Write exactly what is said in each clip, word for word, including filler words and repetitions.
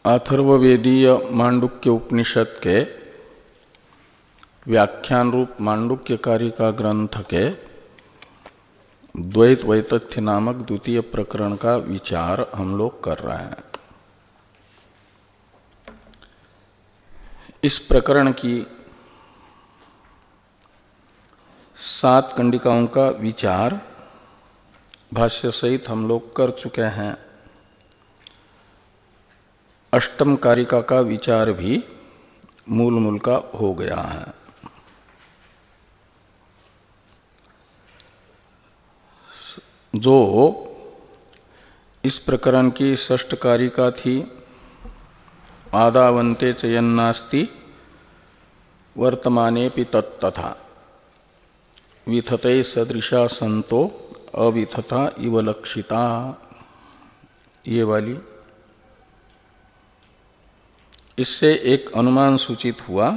अथर्ववेदीय मांडुक्य उपनिषद के व्याख्यान रूप मांडुक्य कारिका ग्रंथ के द्वैत वैतथ्य नामक द्वितीय प्रकरण का विचार हम लोग कर रहे हैं। इस प्रकरण की सात कंडिकाओं का विचार भाष्य सहित हम लोग कर चुके हैं। अष्टम कारिका का विचार भी मूल मूल का हो गया है। जो इस प्रकरण की षष्ठ कारिका थी, आदावन्ते च यन्नास्ति वर्तमानेपि तत्तथा विथते सदृशा संतो अविथता इव लक्षिता, ये वाली, इससे एक अनुमान सूचित हुआ।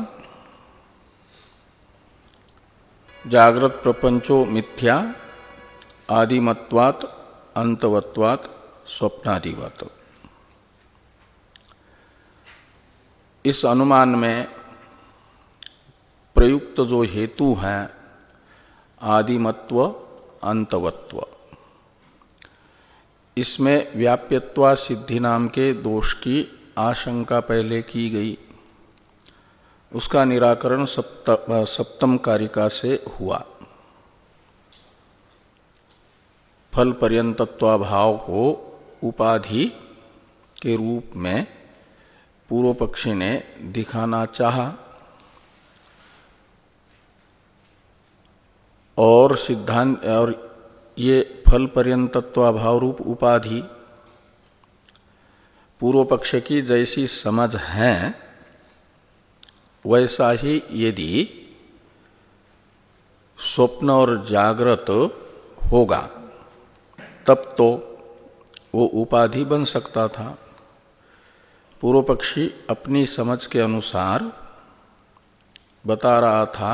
जागृत प्रपंचो मिथ्या आदिमत्वात् अंतवत्वात् स्वप्नादिवत्। इस अनुमान में प्रयुक्त जो हेतु हैं आदिमत्व अंतवत्व, इसमें व्याप्यत्वा सिद्धि नाम के दोष की आशंका पहले की गई। उसका निराकरण सप्त, सप्तम कारिका से हुआ। फल पर्यंतत्वाभाव को उपाधि के रूप में पूर्व पक्षी ने दिखाना चाहा और सिद्धांत और ये फल पर्यंतत्वाभाव रूप उपाधि पूर्व पक्ष की जैसी समझ है वैसा ही यदि स्वप्न और जागृत होगा तब तो वो उपाधि बन सकता था। पूर्व पक्षी अपनी समझ के अनुसार बता रहा था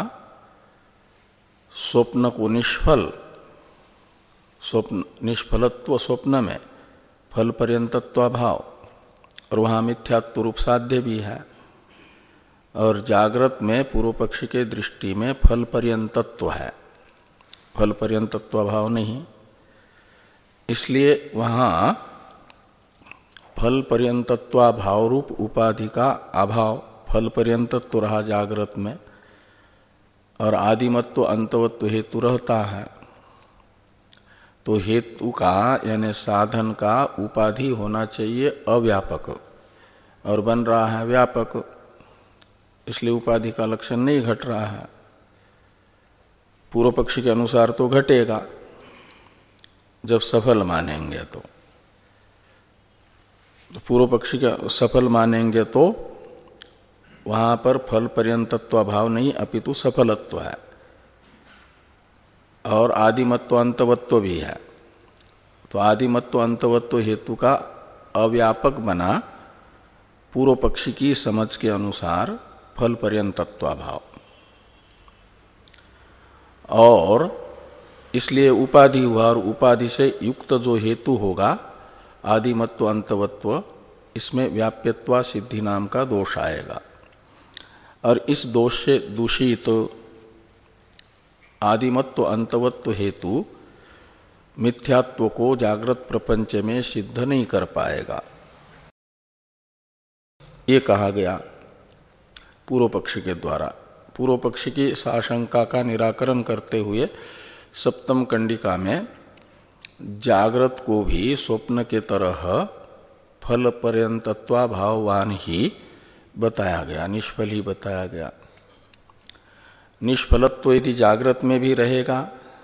स्वप्न को निष्फल, स्वप्न निष्फलत्व स्वप्न में फल पर्यंतत्वाभाव और वहाँ मिथ्यात्व रूप साध्य भी है, और जागृत में पूर्व पक्षी के दृष्टि में फल पर्यंतत्व है, फल पर्यंतत्वाभाव नहीं। इसलिए वहाँ फल पर्यंतत्वाभाव रूप उपाधि का अभाव, फल पर्यंतत्व रहा जागृत में और आदिमत्व अंतवत्व हेतु रहता है। तो हेतु का यानी साधन का उपाधि होना चाहिए अव्यापक, और बन रहा है व्यापक, इसलिए उपाधि का लक्षण नहीं घट रहा है। पूर्व पक्षी के अनुसार तो घटेगा जब सफल मानेंगे तो, तो पूर्व पक्षी का सफल मानेंगे तो वहां पर फल पर्यंतत्वाभाव नहीं अपितु सफलत्व है और आदिमत्व अंतवत्व भी है। तो आदिमत्व अंतवत्व हेतु का अव्यापक बना पूर्व पक्षी की समझ के अनुसार फल पर्यंतत्वाभाव, और इसलिए उपाधि हुआ, और उपाधि से युक्त जो हेतु होगा आदिमत्व अंतवत्व, इसमें व्याप्यत्वा सिद्धि नाम का दोष आएगा। और इस दोष से दूषित आदिमत्व अंतवत्व हेतु मिथ्यात्व को जागृत प्रपंच में सिद्ध नहीं कर पाएगा, ये कहा गया पूर्व पक्षी के द्वारा। पूर्व पक्षी की आशंका का निराकरण करते हुए सप्तम कंडिका में जागृत को भी स्वप्न के तरह फल पर्यंतत्वाभाववान ही बताया गया, निष्फल ही बताया गया। निष्फलत्व यदि जागृत में भी रहेगा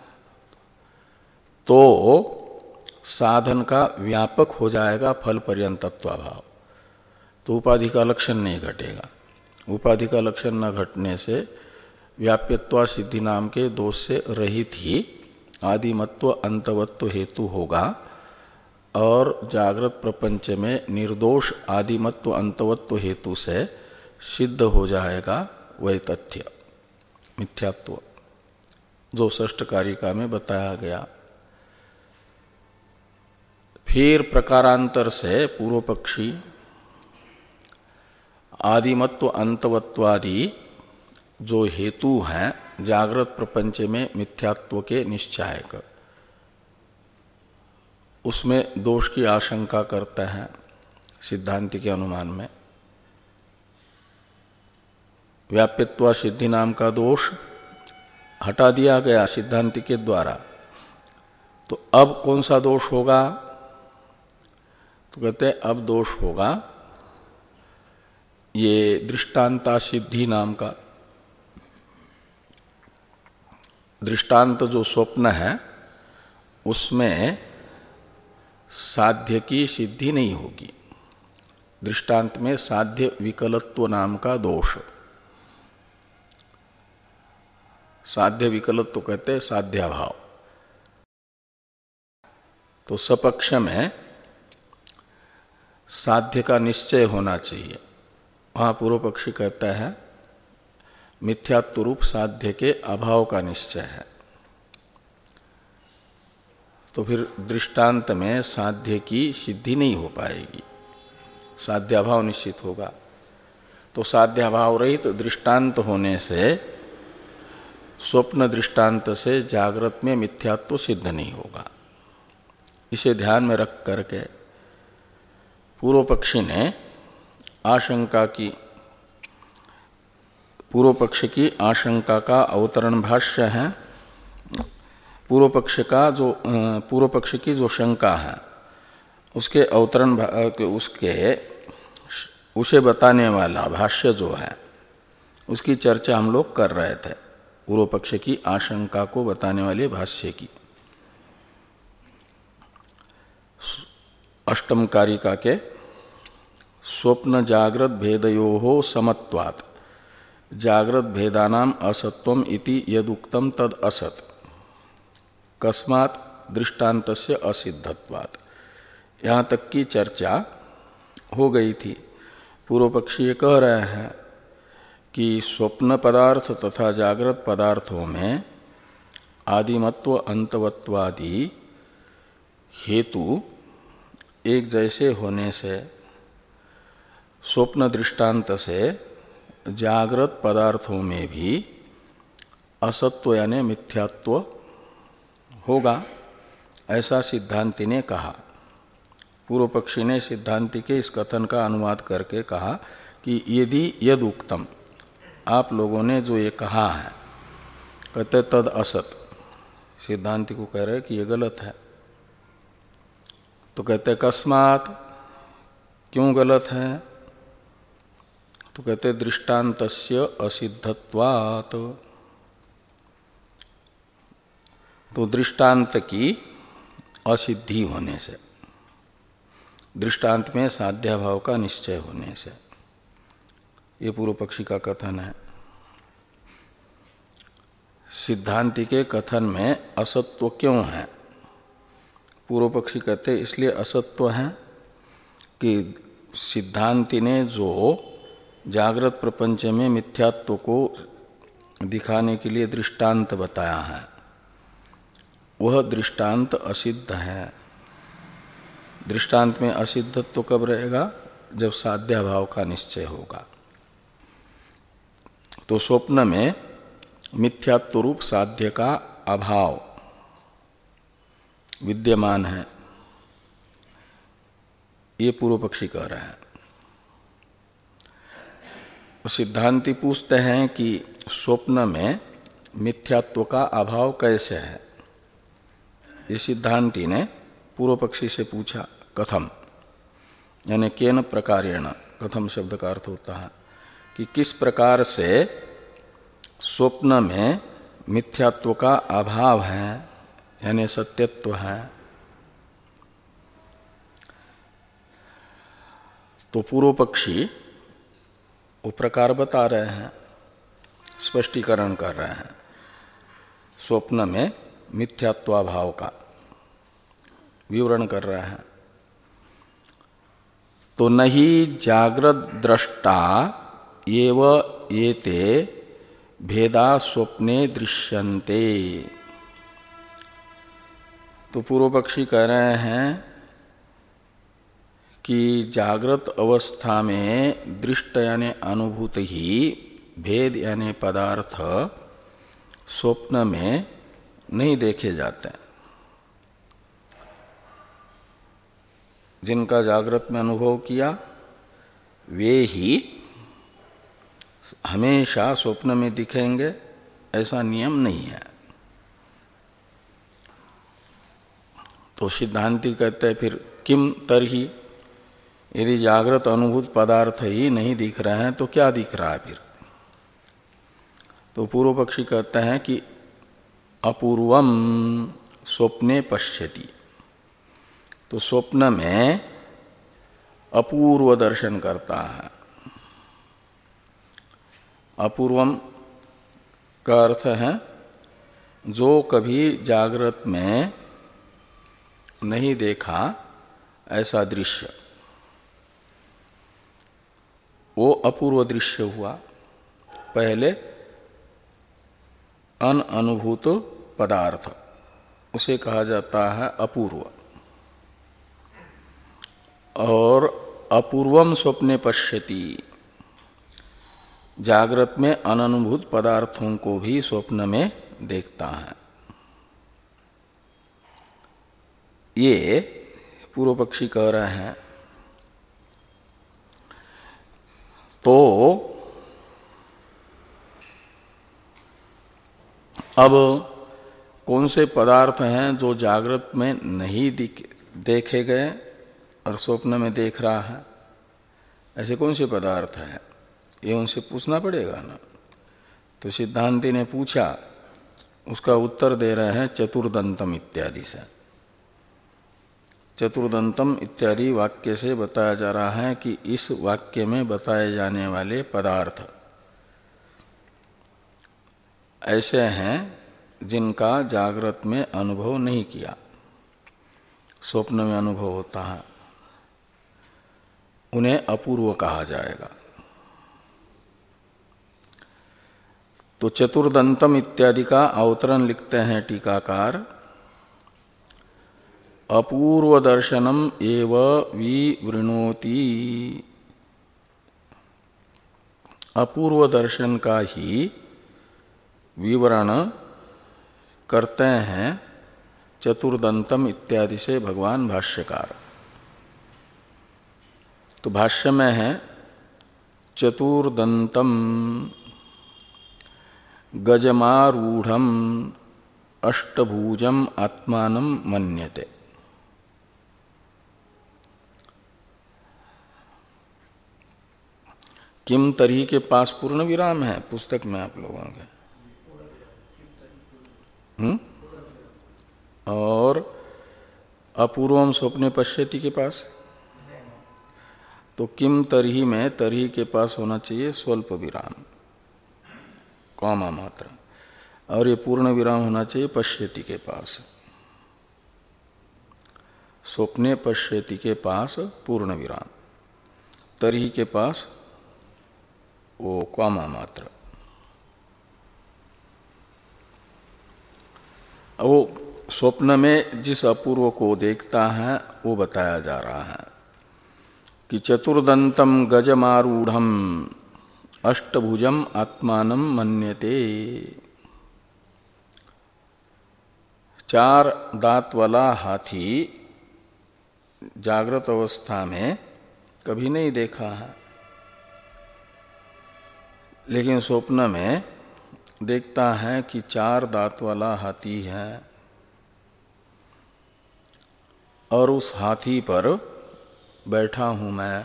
तो साधन का व्यापक हो जाएगा फल पर्यंतत्वाभाव, तो उपाधि का लक्षण नहीं घटेगा। उपाधि का लक्षण न घटने से व्याप्यत्वा सिद्धि नाम के दोष से रहित ही आदिमत्व अंतवत्व हेतु होगा, और जागृत प्रपंच में निर्दोष आदिमत्व अंतवत्व हेतु से सिद्ध हो जाएगा वैतथ्य मिथ्यात्व, जो षष्ठ कारिका में बताया गया। फिर प्रकारांतर से पूर्व पक्षी आदिमत्व अंतवत्वादि जो हेतु हैं जागृत प्रपंच में मिथ्यात्व के निश्चायक, उसमें दोष की आशंका करते हैं सिद्धांति के अनुमान में। व्याप्यत्व सिद्धि नाम का दोष हटा दिया गया सिद्धांति के द्वारा, तो अब कौन सा दोष होगा? तो कहते हैं अब दोष होगा ये दृष्टांता सिद्धि नाम का। दृष्टांत जो स्वप्न है उसमें साध्य की सिद्धि नहीं होगी। दृष्टांत में साध्य विकलत्व नाम का दोष, साध्य विकलत्व कहते हैं साध्याभाव। तो सपक्ष में साध्य का निश्चय होना चाहिए, वहां पूर्व पक्षी कहता है मिथ्यात्व रूप साध्य के अभाव का निश्चय है। तो फिर दृष्टांत में साध्य की सिद्धि नहीं हो पाएगी, साध्याभाव निश्चित होगा। तो साध्याभाव रहित दृष्टांत होने से स्वप्न दृष्टांत से जागृत में मिथ्यात्व सिद्ध नहीं होगा। इसे ध्यान में रख करके पूर्व पक्षी ने आशंका की, पूर्व पक्ष की आशंका का अवतरण भाष्य है। पूर्व पक्ष का जो पूर्व पक्ष की जो शंका है उसके अवतरण उसके उसे बताने वाला भाष्य जो है उसकी चर्चा हम लोग कर रहे थे। पूर्व पक्ष की आशंका को बताने वाले भाष्य की अष्टम कारिका के स्वप्न जागृत भेदयोः समत्वात् जागृत भेदानाम असत्वम इति यदुक्तम तद असत कस्मात् दृष्टान्तस्य असिद्धत्वात्, यहाँ तक की चर्चा हो गई थी। पूर्व पक्षी ये कह रहे हैं कि स्वप्न पदार्थ तथा जागृत पदार्थों में आदिमत्व अंतवत्वादि हेतु एक जैसे होने से स्वप्न दृष्टांत से जागृत पदार्थों में भी असत्व यानी मिथ्यात्व होगा, ऐसा सिद्धांति ने कहा। पूर्व पक्षी ने सिद्धांति के इस कथन का अनुवाद करके कहा कि यदि यद उक्तम, आप लोगों ने जो ये कहा है, कहते तद असत, सिद्धांति को कह रहे कि ये गलत है। तो कहते कस्मात्, क्यों गलत है? तो कहते दृष्टान्तस्य असिद्धत्वात्, तो दृष्टांत की असिद्धि होने से, दृष्टांत में साध्याभाव का निश्चय होने से, ये पूर्व पक्षी का कथन है। सिद्धांति के कथन में असत्व क्यों है? पूर्व पक्षी कहते इसलिए असत्व है कि सिद्धांति ने जो जागृत प्रपंच में मिथ्यात्व को दिखाने के लिए दृष्टांत बताया है वह दृष्टांत असिद्ध है। दृष्टांत में असिद्धत्व कब रहेगा? जब साध्याभाव का निश्चय होगा। तो स्वप्न में मिथ्यात्व रूप साध्य का अभाव विद्यमान है, ये पूर्व पक्षी कह रहा है। सिद्धांति पूछते हैं कि स्वप्न में मिथ्यात्व का अभाव कैसे है? ये सिद्धांति ने पूर्व पक्षी से पूछा। कथम यानी केन प्रकारेण, कथम शब्द का अर्थ होता है कि किस प्रकार से स्वप्न में मिथ्यात्व का अभाव है, यानी सत्यत्व है। तो पूर्व पक्षी वो प्रकार बता रहे हैं, स्पष्टीकरण कर रहे हैं स्वप्न में मिथ्यात्वाभाव का विवरण कर रहे हैं। तो नहीं जागृत दृष्टा एव एते भेदा स्वप्ने दृश्यन्ते। तो पूर्व पक्षी कह रहे हैं कि जागृत अवस्था में दृष्ट यानी अनुभूत ही भेद यानी पदार्थ स्वप्न में नहीं देखे जाते। जिनका जागृत में अनुभव किया वे ही हमेशा स्वप्न में दिखेंगे, ऐसा नियम नहीं है। तो सिद्धांती कहते हैं फिर किम तरही, यदि जागृत अनुभूत पदार्थ ही नहीं दिख रहे हैं तो क्या दिख रहा है फिर? तो पूर्व पक्षी कहते हैं कि अपूर्वम स्वप्ने पश्यति, तो स्वप्न में अपूर्व दर्शन करता है। अपूर्वम का अर्थ है जो कभी जागृत में नहीं देखा ऐसा दृश्य, वो अपूर्व दृश्य हुआ। पहले अनअनुभूत पदार्थ उसे कहा जाता है अपूर्व। और अपूर्वम स्वप्ने पश्यति, जागृत में अननुभूत पदार्थों को भी स्वप्न में देखता है। ये पूर्व पक्षी कह रहे हैं। तो अब कौन से पदार्थ हैं जो जागृत में नहीं देखे गए और स्वप्न में देख रहा है? ऐसे कौन से पदार्थ हैं? ये उनसे पूछना पड़ेगा ना। तो सिद्धांती ने पूछा, उसका उत्तर दे रहे हैं चतुर्दंतम इत्यादि से। चतुर्दंतम इत्यादि वाक्य से बताया जा रहा है कि इस वाक्य में बताए जाने वाले पदार्थ ऐसे हैं जिनका जागृत में अनुभव नहीं किया, स्वप्न में अनुभव होता है, उन्हें अपूर्व कहा जाएगा। तो चतुर्दंतम इत्यादि का अवतरण लिखते हैं टीकाकार, अपूर्व दर्शनम एव विवृणोति, अपूर्व दर्शन का ही विवरण करते हैं चतुर्दंतम इत्यादि से भगवान भाष्यकार। तो भाष्य में है चतुर्दंतम गजमारूढ़म अष्टभुजम आत्मानं मन्यते। किम तरी के पास पूर्ण विराम है पुस्तक में आप लोगों के, हम्म? और अपूर्वम स्वप्ने पश्यति के पास, तो किम तरही में तरही के पास होना चाहिए स्वल्प विराम, कॉमा मात्र, और ये पूर्ण विराम होना चाहिए पश्यति के पास। स्वप्ने पश्यति के पास पूर्ण विराम, तरही के पास वो कॉमा मात्र। वो स्वप्न में जिस अपूर्व को देखता है वो बताया जा रहा है कि चतुर्दंतम गजमारूढ़म अष्टभुजम आत्मानं मन्यते। चार दांत वाला हाथी जागृत अवस्था में कभी नहीं देखा है, लेकिन स्वप्न में देखता है कि चार दांत वाला हाथी है और उस हाथी पर बैठा हूं मैं।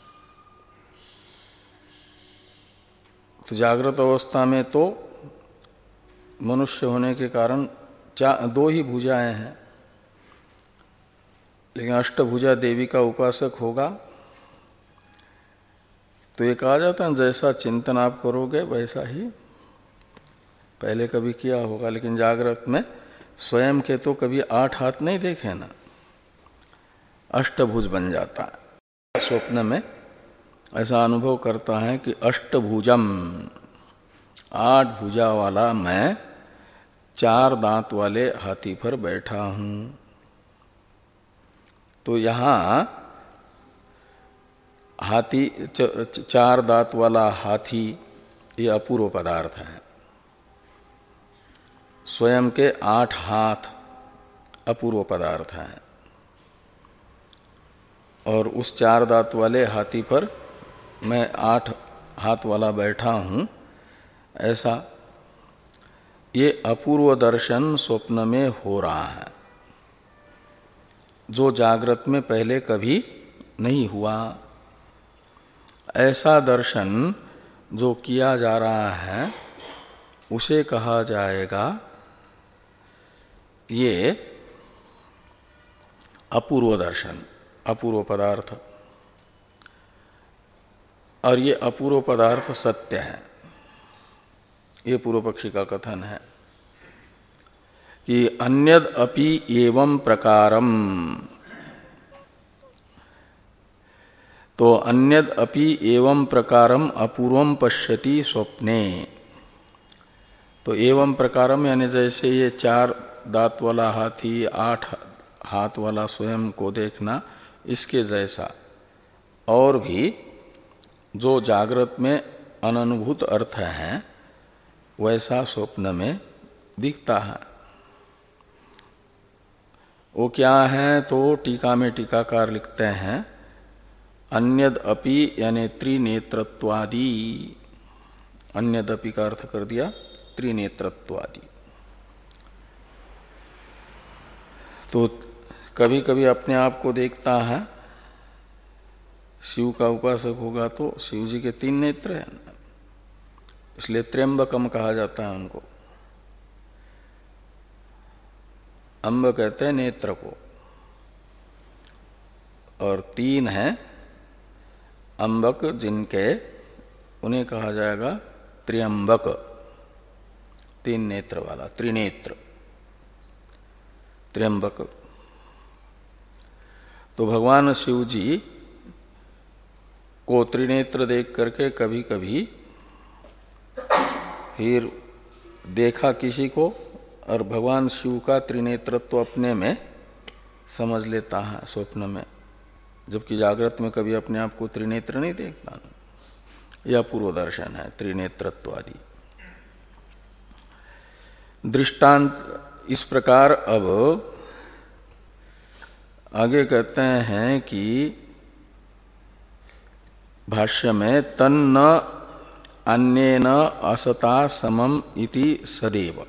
तो जागृत अवस्था में तो मनुष्य होने के कारण चार दो ही भुजाएं हैं, लेकिन अष्टभुजा देवी का उपासक होगा तो ये कहा जाता है जैसा चिंतन आप करोगे वैसा ही पहले कभी किया होगा। लेकिन जागृत में स्वयं के तो कभी आठ हाथ नहीं देखे ना, अष्टभुज बन जाता है। स्वप्न में ऐसा अनुभव करता है कि अष्टभुजम, आठ भुजा वाला मैं चार दांत वाले हाथी पर बैठा हूं। तो यहाँ हाथी च, चार दांत वाला हाथी ये अपूर्व पदार्थ है। स्वयं के आठ हाथ अपूर्व पदार्थ है। और उस चार दांत वाले हाथी पर मैं आठ हाथ वाला बैठा हूं, ऐसा ये अपूर्व दर्शन स्वप्न में हो रहा है, जो जागृत में पहले कभी नहीं हुआ। ऐसा दर्शन जो किया जा रहा है उसे कहा जाएगा ये अपूर्व दर्शन, अपूर्व पदार्थ। और ये अपूर्व पदार्थ सत्य है। ये पूर्व पक्षी का कथन है कि अन्यद अपि एवं प्रकारम, तो अन्यद अपि एवं प्रकारम अपूर्वम पश्यति स्वप्ने। तो एवं प्रकारम यानी जैसे ये चार दांत वाला हाथी, आठ हाथ वाला स्वयं को देखना, इसके जैसा और भी जो जागृत में अननुभूत अर्थ है वैसा स्वप्न में दिखता है। वो क्या है? तो टीका में टीकाकार लिखते हैं अन्यद अपि यानी त्रिनेत्रत्वादि। अन्यद अपि का अर्थ कर दिया त्रिनेत्रत्वादि। तो कभी कभी अपने आप को देखता है, शिव का उपासक होगा तो शिव जी के तीन नेत्र हैं, इसलिए त्र्यंबकम कहा जाता है उनको। अम्ब कहते हैं नेत्र को, और तीन हैं अम्बक जिनके, उन्हें कहा जाएगा त्र्यंबक, तीन नेत्र वाला, त्रिनेत्र, त्र्यंबक। तो भगवान शिव जी को त्रिनेत्र देख करके कभी कभी फिर देखा किसी को, और भगवान शिव का त्रिनेत्रत्व अपने में समझ लेता है स्वप्न में, जबकि जागृत में कभी अपने आप को त्रिनेत्र नहीं देखता। यह पूर्व दर्शन है त्रिनेत्रत्व आदि। दृष्टांत इस प्रकार अब आगे कहते हैं कि भाष्य में तन्न अन्येन असता समम इति सदैव।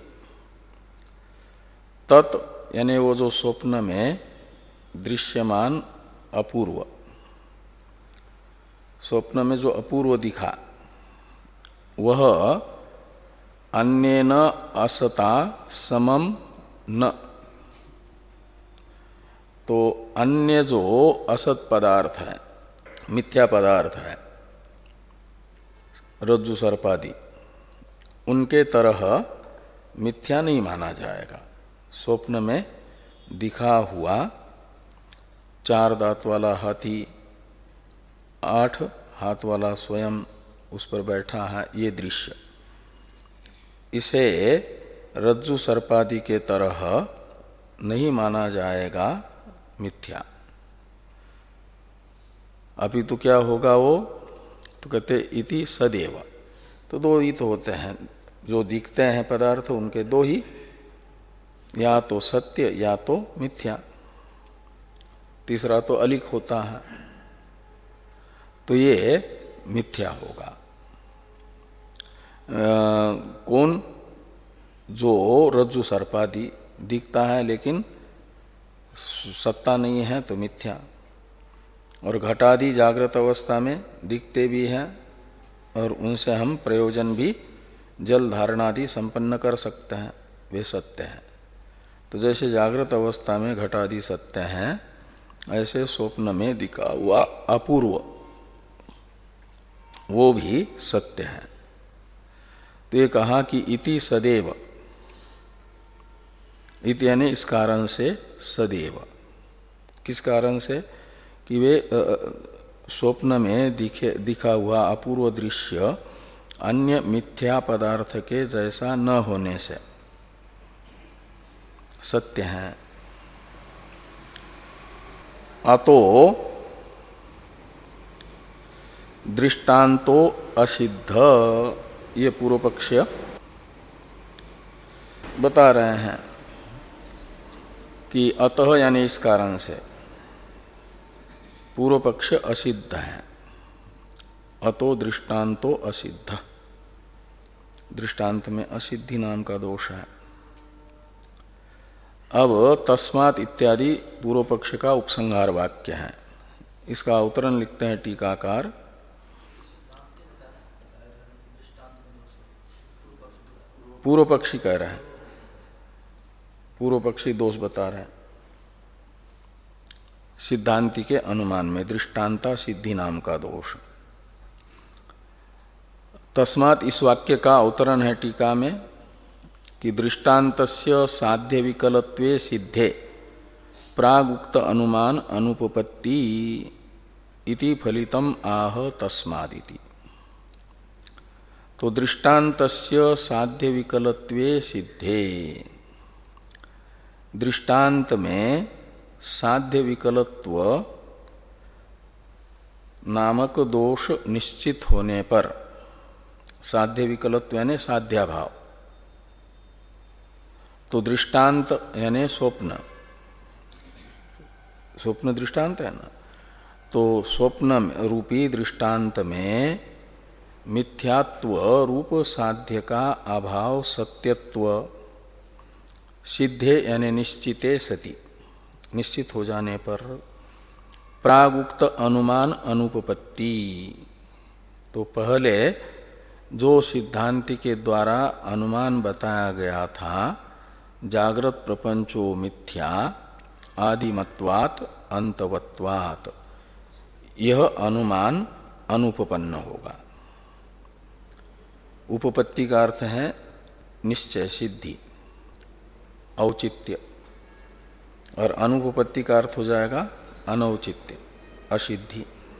तत् यानी वो जो स्वप्न में दृश्यमान अपूर्व, स्वप्न में जो अपूर्व दिखा वह अन्येन असता समम न। तो अन्य जो असत पदार्थ है, मिथ्या पदार्थ है, रज्जु सर्पादि, उनके तरह मिथ्या नहीं माना जाएगा। स्वप्न में दिखा हुआ चार दांत वाला हाथी, आठ हाथ वाला स्वयं उस पर बैठा है, ये दृश्य, इसे रज्जु सर्पादि के तरह नहीं माना जाएगा मिथ्या। अभी तो क्या होगा वो? तो कहते इति सदैव। तो दो ही तो होते हैं, जो दिखते हैं पदार्थ उनके दो ही, या तो सत्य या तो मिथ्या, तीसरा तो अलिक होता है। तो ये मिथ्या होगा। आ, कौन? जो रज्जु सर्पादि दिखता है लेकिन सत्ता नहीं है तो मिथ्या। और घटादि जागृत अवस्था में दिखते भी हैं और उनसे हम प्रयोजन भी जल धारणादि संपन्न कर सकते हैं, वे सत्य हैं। तो जैसे जागृत अवस्था में घटादि सत्य हैं, ऐसे स्वप्न में दिखा हुआ अपूर्व वो भी सत्य है। तो ये कहा कि इति सदैव, इति यानी इस कारण से सदैव। किस कारण से? कि वे स्वप्न में दिखे दिखा हुआ अपूर्व दृश्य अन्य मिथ्या पदार्थ के जैसा न होने से सत्य है। अतो दृष्टांतो असिद्ध, ये पूर्व पक्ष बता रहे हैं कि अतः यानी इस कारण से पूर्व पक्ष असिद्ध है। अतो दृष्टांतो असिद्ध, दृष्टांत में असिद्धि नाम का दोष है। अब तस्मात् इत्यादि पूर्व पक्ष का उपसंहार वाक्य है। इसका अवतरण लिखते हैं टीकाकार। पूर्व पक्षी कह रहे हैं, पूर्व पक्षी दोष बता रहे हैं सिद्धांति के अनुमान में दृष्टांता सिद्धि नाम का दोष। तस्मात् इस वाक्य का अवतरण है टीका में कि दृष्टान्तस्य साध्य विकलत्वे सिद्धे प्रागुक्त अनुमान अनुपपत्ति इति फलितम आह तस्मादिति। तो दृष्टान्तस्य साध्य विकलत्वे सिद्धे, दृष्टांत में साध्य विकलत्व नामक दोष निश्चित होने पर, साध्य विकलत्व यानी साध्याभाव, तो दृष्टांत यानी स्वप्न, स्वप्न दृष्टांत है ना, तो स्वप्न रूपी दृष्टांत में मिथ्यात्व रूप साध्य का अभाव सत्यत्व सिद्धे यानी निश्चिते सति, निश्चित हो जाने पर प्रागुक्त अनुमान अनुपपत्ति, तो पहले जो सिद्धांति के द्वारा अनुमान बताया गया था जागृत प्रपंचो मिथ्या आदिमत्वात् अंतवत्वात्, यह अनुमान अनुपपन्न होगा। उपपत्ति का अर्थ है निश्चय सिद्धि औचित्य, और अनुपपत्ति का अर्थ हो जाएगा अनौचित्य असिद्धि।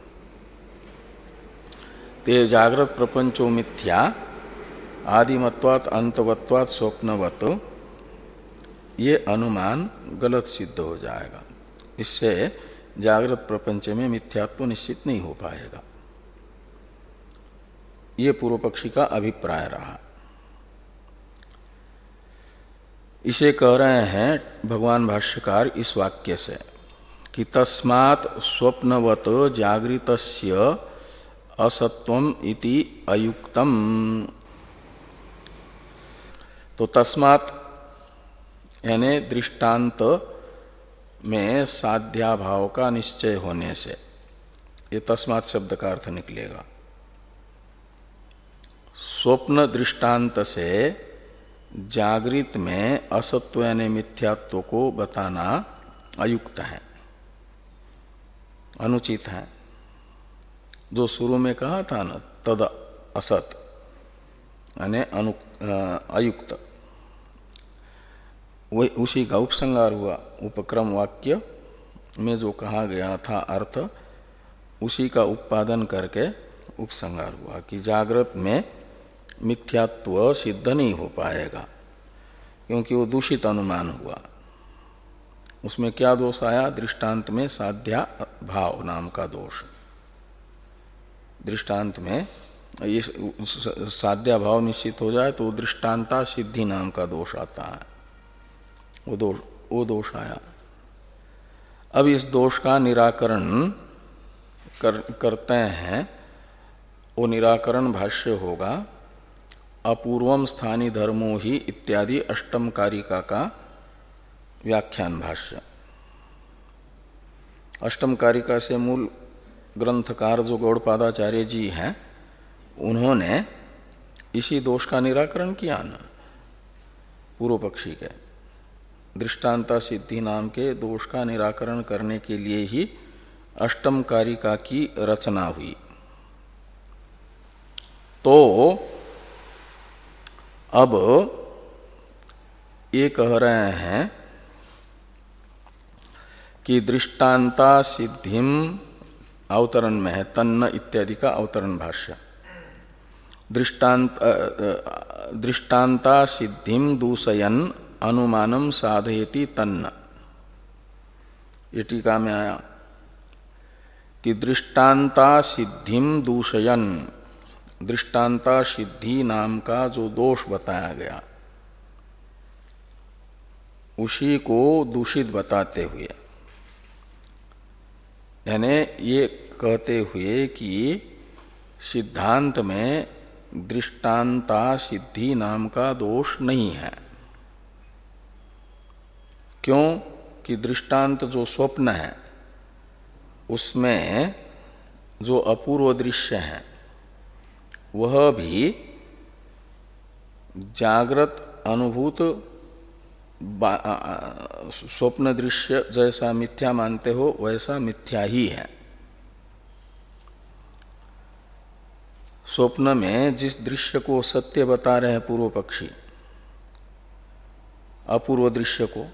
ते जागृत प्रपंचो मिथ्या आदिमत्वात् अंतवत्वात् स्वप्नवत्, ये अनुमान गलत सिद्ध हो जाएगा। इससे जागृत प्रपंच में मिथ्यात्व निश्चित नहीं हो पाएगा। ये पूर्व पक्षी का अभिप्राय रहा। इसे कह रहे हैं भगवान भाष्यकार इस वाक्य से कि तस्मात् स्वप्नवत जागृतस्य असत्वम इति अयुक्तम। तो तस्मात् यानी दृष्टांत में साध्याभाव का निश्चय होने से, ये तस्मात् शब्द का अर्थ निकलेगा। स्वप्न दृष्टांत से जागृत में असत्व यानी मिथ्यात्व को बताना अयुक्त है, अनुचित है। जो शुरू में कहा था ना तद असत यानी अनु अयुक्त, वही उसी का उपसंहार हुआ। उपक्रम वाक्य में जो कहा गया था अर्थ, उसी का उत्पादन करके उपसंहार हुआ कि जागृत में मिथ्यात्व सिद्ध नहीं हो पाएगा क्योंकि वो दूषित अनुमान हुआ। उसमें क्या दोष आया? दृष्टांत में साध्या भाव नाम का दोष। दृष्टांत में ये साध्या भाव निश्चित हो जाए तो दृष्टांता सिद्धि नाम का दोष आता है, वो दोष वो दोष आया। अब इस दोष का निराकरण कर, करते हैं। वो निराकरण भाष्य होगा अपूर्वम स्थानी धर्मो ही इत्यादि अष्टम कारिका का व्याख्यान भाष्य। अष्टम कारिका से मूल ग्रंथकार जो गौड़पादाचार्य जी हैं, उन्होंने इसी दोष का निराकरण किया ना, पूर्व पक्षी के दृष्टांता सिद्धि नाम के दोष का निराकरण करने के लिए ही अष्टम कारिका की रचना हुई। तो अब ये कह रहे हैं कि दृष्टांता सिद्धिम, अवतरण में है तन्न इत्यादि का अवतरण भाष्य, दृष्टांत दृष्टांता सिद्धिम दूषयन अनुमानम साधयति तन्न, ये टीका में आया कि दृष्टांता सिद्धिम दूषयन, दृष्टांता सिद्धि नाम का जो दोष बताया गया उसी को दूषित बताते हुए, यानी ये कहते हुए कि सिद्धांत में दृष्टांता सिद्धि नाम का दोष नहीं है। क्यों कि दृष्टांत जो स्वप्न है उसमें जो अपूर्व दृश्य है वह भी जागृत अनुभूत स्वप्न दृश्य जैसा मिथ्या मानते हो वैसा मिथ्या ही है। स्वप्न में जिस दृश्य को सत्य बता रहे हैं पूर्व पक्षी, अपूर्व दृश्य को,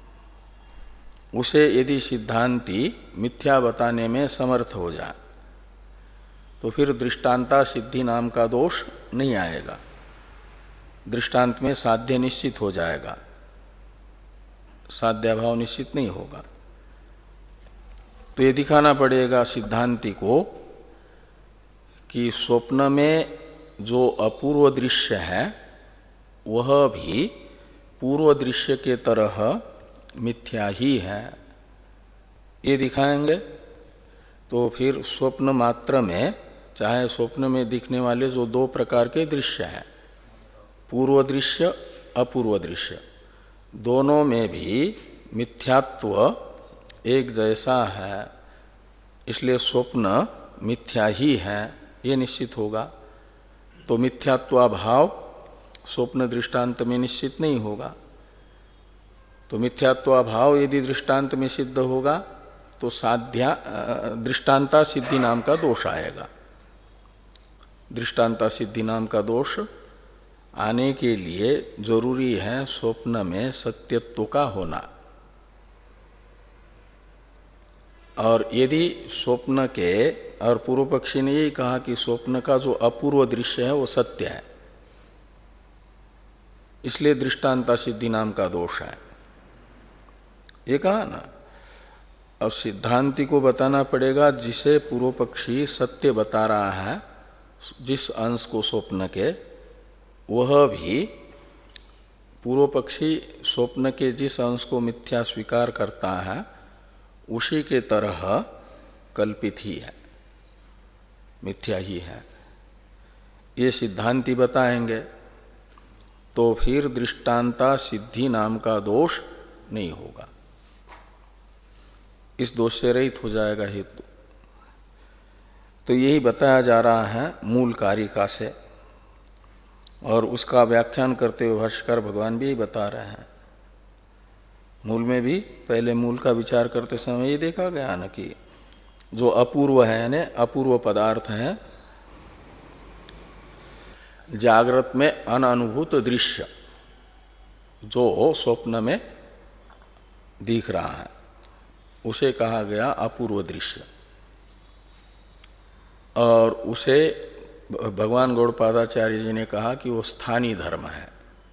उसे यदि सिद्धांती मिथ्या बताने में समर्थ हो जाए तो फिर दृष्टांता सिद्धि नाम का दोष नहीं आएगा, दृष्टांत में साध्य निश्चित हो जाएगा, साध्याभाव निश्चित नहीं होगा। तो ये दिखाना पड़ेगा सिद्धांती को कि स्वप्न में जो अपूर्व दृश्य है वह भी पूर्व दृश्य के तरह मिथ्या ही है, ये दिखाएंगे। तो फिर स्वप्न मात्र में, चाहे स्वप्न में दिखने वाले जो दो प्रकार के दृश्य हैं, पूर्व दृश्य अपूर्व दृश्य, दोनों में भी मिथ्यात्व एक जैसा है, इसलिए स्वप्न मिथ्या ही है ये निश्चित होगा। तो मिथ्यात्वाभाव स्वप्न दृष्टांत में निश्चित नहीं होगा। तो मिथ्यात्वाभाव यदि दृष्टांत में सिद्ध होगा तो साध्या दृष्टांता सिद्धि नाम का दोष आएगा। दृष्टांता सिद्धि नाम का दोष आने के लिए जरूरी है स्वप्न में सत्यत्व का होना। और यदि स्वप्न के, और पूर्व पक्षी ने यही कहा कि स्वप्न का जो अपूर्व दृश्य है वो सत्य है, इसलिए दृष्टांता सिद्धि नाम का दोष है, ये कहा ना। अब सिद्धांति को बताना पड़ेगा जिसे पूर्व पक्षी सत्य बता रहा है, जिस अंश को स्वप्न के, वह भी पूर्व पक्षी स्वप्न के जिस अंश को मिथ्या स्वीकार करता है उसी के तरह कल्पित ही है, मिथ्या ही है, ये सिद्धांति बताएंगे। तो फिर दृष्टांता सिद्धि नाम का दोष नहीं होगा, इस दोष से रहित हो जाएगा हेतु। तो यही बताया जा रहा है मूल कारिका से, और उसका व्याख्यान करते हुए भाष्यकार भगवान भी बता रहे हैं। मूल में भी पहले मूल का विचार करते समय ये देखा गया ना कि जो अपूर्व है, यानी अपूर्व पदार्थ है, जागृत में अनअनुभूत दृश्य जो स्वप्न में दिख रहा है उसे कहा गया अपूर्व दृश्य। और उसे भगवान गौड़पादाचार्य जी ने कहा कि वो स्थानीय धर्म है,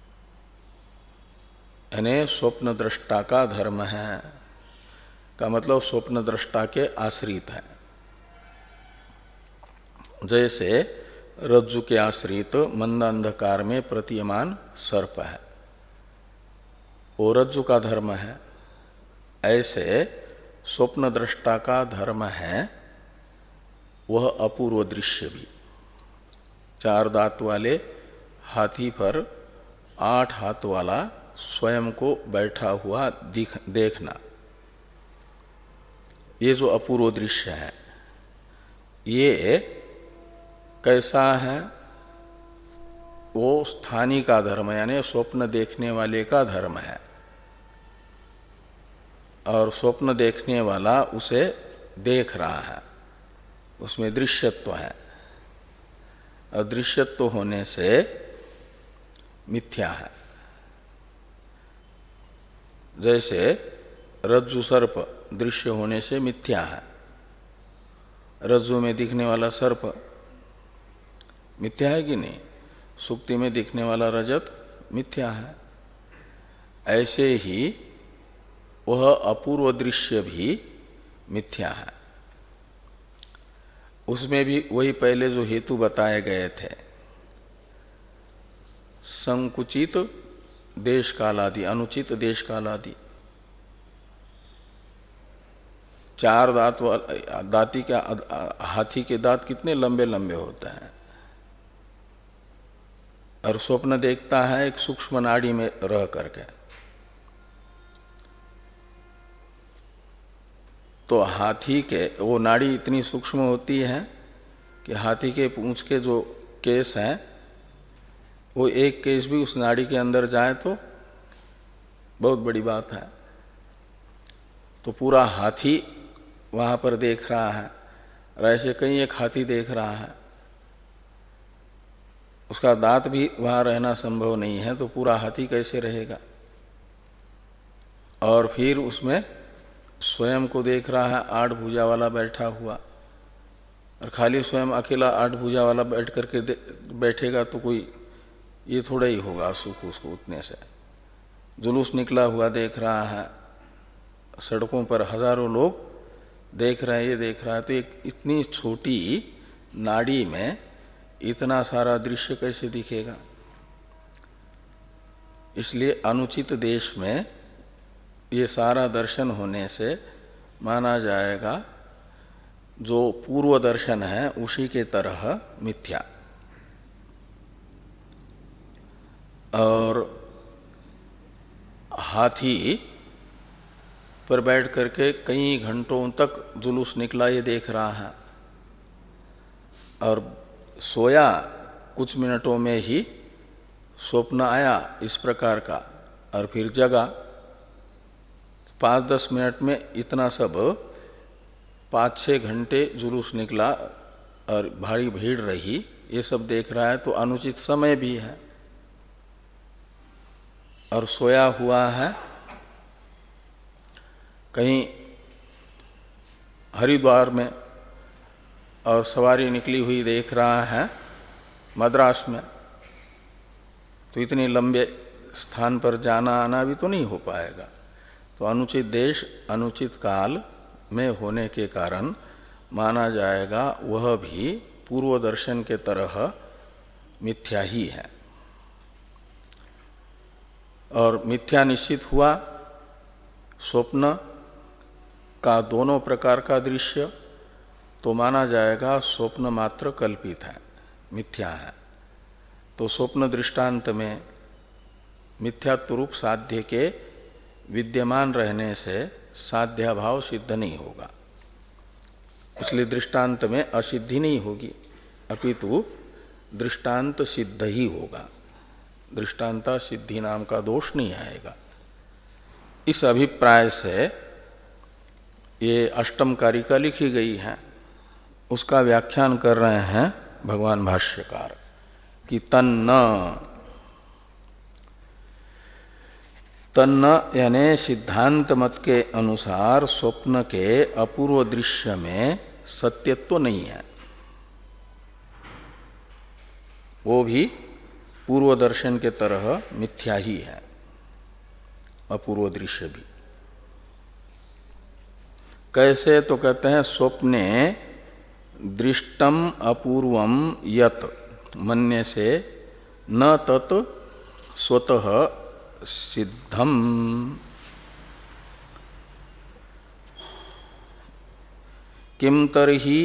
यानी स्वप्न दृष्टा का धर्म है, का मतलब स्वप्न दृष्टा के आश्रित है। जैसे रज्जु के आश्रित मंद अंधकार में प्रतीयमान सर्प है, वो रज्जु का धर्म है, ऐसे स्वप्न दृष्टा का धर्म है वह अपूर्व दृश्य भी। चार दांत वाले हाथी पर आठ हाथ वाला स्वयं को बैठा हुआ दिख देखना, ये जो अपूर्व दृश्य है ये कैसा है? वो स्थानी का धर्म, यानी स्वप्न देखने वाले का धर्म है, और स्वप्न देखने वाला उसे देख रहा है, उसमें दृश्यत्व है, और दृश्यत्व होने से मिथ्या है। जैसे रज्जु सर्प दृश्य होने से मिथ्या है, रज्जु में दिखने वाला सर्प मिथ्या है कि नहीं? सुक्ति में दिखने वाला रजत मिथ्या है। ऐसे ही वह अपूर्व दृश्य भी मिथ्या है। उसमें भी वही पहले जो हेतु बताए गए थे, संकुचित देश काल आदि, अनुचित देश काल आदि। चार दांत दांती के हाथी के दांत कितने लंबे लंबे होते हैं, और स्वप्न देखता है एक सूक्ष्म नाड़ी में रह करके। तो हाथी के वो नाड़ी इतनी सूक्ष्म होती है कि हाथी के पूंछ के जो केस हैं वो एक केस भी उस नाड़ी के अंदर जाए तो बहुत बड़ी बात है। तो पूरा हाथी वहां पर देख रहा है, और ऐसे कहीं एक हाथी देख रहा है, उसका दांत भी वहां रहना संभव नहीं है, तो पूरा हाथी कैसे रहेगा। और फिर उसमें स्वयं को देख रहा है आठ भुजा वाला बैठा हुआ, और खाली स्वयं अकेला आठ भुजा वाला बैठ करके बैठेगा तो कोई ये थोड़ा ही होगा सुख उसको उतने से। जुलूस निकला हुआ देख रहा है, सड़कों पर हजारों लोग देख रहे हैं, ये देख रहा है, तो एक इतनी छोटी नाड़ी में इतना सारा दृश्य कैसे दिखेगा। इसलिए अनुचित देश में ये सारा दर्शन होने से माना जाएगा जो पूर्व दर्शन है उसी के तरह मिथ्या। और हाथी पर बैठ करके कई घंटों तक जुलूस निकला ये देख रहा है, और सोया कुछ मिनटों में ही स्वप्न आया इस प्रकार का, और फिर जगा। पाँच दस मिनट में इतना सब पाँच छः घंटे जुलूस निकला और भारी भीड़ रही, ये सब देख रहा है, तो अनुचित समय भी है। और सोया हुआ है कहीं हरिद्वार में, और सवारी निकली हुई देख रहा है मद्रास में, तो इतने लंबे स्थान पर जाना आना भी तो नहीं हो पाएगा। तो अनुचित देश अनुचित काल में होने के कारण माना जाएगा वह भी पूर्व दर्शन के तरह मिथ्या ही है। और मिथ्या निश्चित हुआ स्वप्न का दोनों प्रकार का दृश्य, तो माना जाएगा स्वप्न मात्र कल्पित है, मिथ्या है। तो स्वप्न दृष्टांत में मिथ्यात्व रूप साध्य के विद्यमान रहने से साध्याभाव सिद्ध नहीं होगा, इसलिए दृष्टांत में असिद्धि नहीं होगी, अपितु दृष्टांत सिद्ध ही होगा। दृष्टांता सिद्धि नाम का दोष नहीं आएगा। इस अभिप्राय से ये अष्टम कारिका लिखी गई है, उसका व्याख्यान कर रहे हैं भगवान भाष्यकार कि तन्न तन्न यानी सिद्धांत मत के अनुसार स्वप्न के अपूर्व दृश्य में सत्यत्व तो नहीं है, वो भी पूर्व दर्शन के तरह मिथ्या ही है, अपूर्व दृश्य भी। कैसे? तो कहते हैं स्वप्ने दृष्टम अपूर्वम यत मन्य से न तत् स्वतः सिद्धम। किम तरहि,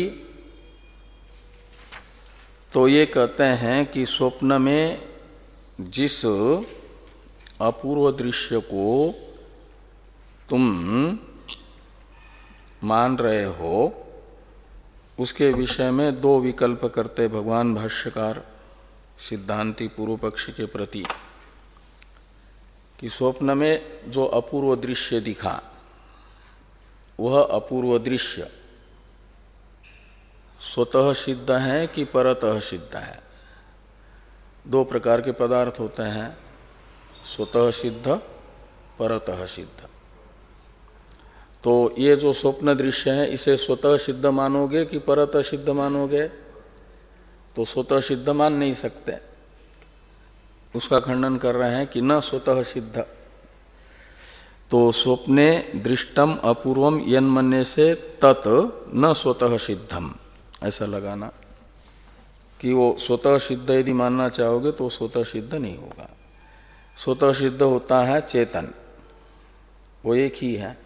तो ये कहते हैं कि स्वप्न में जिस अपूर्व दृश्य को तुम मान रहे हो उसके विषय में दो विकल्प करते भगवान भाष्यकार सिद्धांती पूर्व पक्ष के प्रति कि स्वप्न में जो अपूर्व दृश्य दिखा वह अपूर्व दृश्य स्वतः सिद्ध है कि परतः सिद्ध है। दो प्रकार के पदार्थ होते हैं, स्वतः सिद्ध परतः सिद्ध। तो ये जो स्वप्न दृश्य है इसे स्वतः सिद्ध मानोगे कि परतः सिद्ध मानोगे? तो स्वतः सिद्ध मान नहीं सकते, उसका खंडन कर रहे हैं कि न स्वतः सिद्ध। तो स्वप्ने दृष्टम अपूर्वम यन्मन्य से तत् न स्वतः सिद्धम, ऐसा लगाना कि वो स्वतः सिद्ध यदि मानना चाहोगे तो स्वतः सिद्ध नहीं होगा। स्वतः सिद्ध होता है चेतन, वो एक ही है,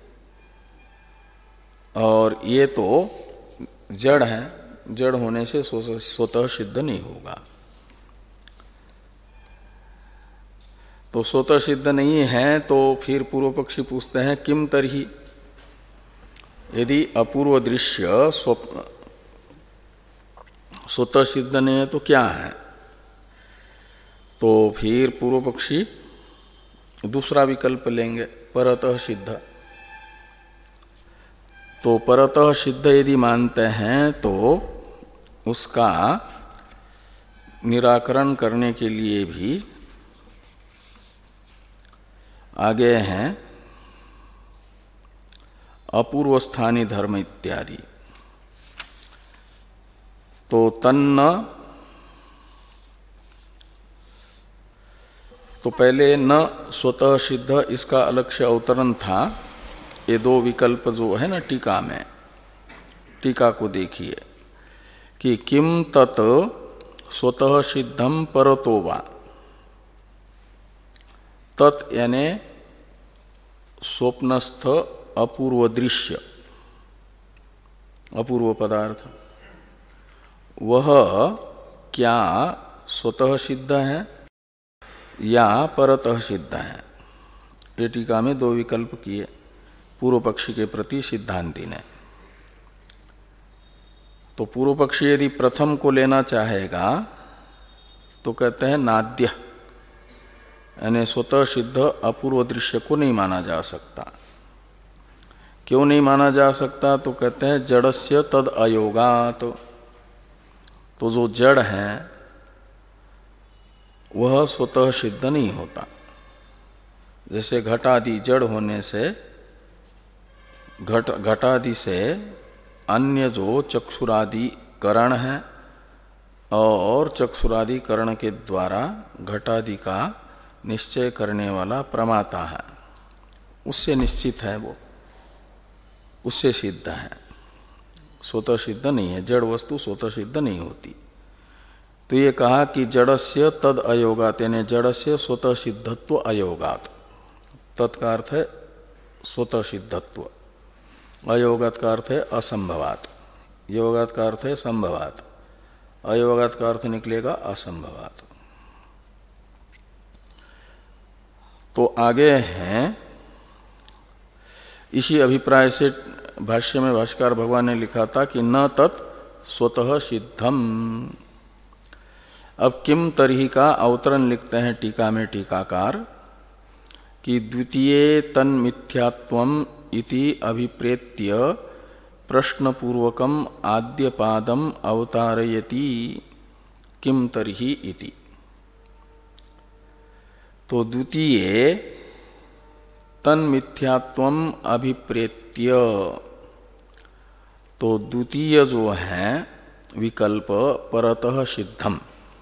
और ये तो जड़ है, जड़ होने से स्वतः सिद्ध नहीं होगा। तो स्वतः सिद्ध नहीं है तो फिर पूर्व पक्षी पूछते हैं किम तरही, यदि अपूर्व दृश्य स्वप्न स्वतः सिद्ध नहीं है तो क्या है? तो फिर पूर्व पक्षी दूसरा विकल्प लेंगे, परतः सिद्ध। तो परतः सिद्ध यदि मानते हैं तो उसका निराकरण करने के लिए भी आगे हैं अपूर्व स्थानी धर्म इत्यादि। तो तन्न, तो पहले न स्वतः सिद्ध इसका अलग से अवतरण था। ये दो विकल्प जो है ना टीका में, टीका को देखिए कि किम तत् स्वतः सिद्धम परतो वा, तत् यानी स्वप्नस्थ अपूर्व दृश्य, अपूर्व पदार्थ, वह क्या स्वतः सिद्ध है या परतः सिद्ध है? ये टीका में दो विकल्प किए पूर्व पक्षी के प्रति सिद्धांति ने। तो पूर्व पक्षी यदि प्रथम को लेना चाहेगा तो कहते हैं नाद्य, यानी स्वतः सिद्ध अपूर्व दृश्य को नहीं माना जा सकता। क्यों नहीं माना जा सकता? तो कहते हैं जड़स्य तद अयोगात, तो जो जड़ है वह स्वतः सिद्ध नहीं होता। जैसे घटादि जड़ होने से घट घटादि से अन्य जो चक्षुरादि करण है और चक्षुरादि करण के द्वारा घटादि का निश्चय करने वाला प्रमाता है, उससे निश्चित है, वो उससे सिद्ध है, स्वतः सिद्ध नहीं है। जड़ वस्तु स्वतः सिद्ध नहीं होती। तो ये कहा कि जड़स्य तद अयोगात, यानी जड़स्य स्वतः सिद्धत्व अयोगात। तत्का अर्थ है स्वतः सिद्धत्व, अयोगात का अर्थ है असंभवात, योगात का अर्थ है संभवात, अयोगात का अर्थ निकलेगा असंभवात। तो आगे हैं, इसी अभिप्राय से भाष्य में भाष्यकार भगवान ने लिखा था कि न तत् स्वतः सिद्धम। अब किम तरही का अवतरण लिखते हैं टीका में टीकाकार कि द्वितीये तन्मिथ्यात्वम इति अभिप्रेत्य प्रश्नपूर्वकम आद्यपादम अवतारयति किम तरही इति। तो द्वितीये तन्मिथ्यात्वम अभिप्रेत्य, तो द्वितीय जो है विकल्प परतः सिद्धम,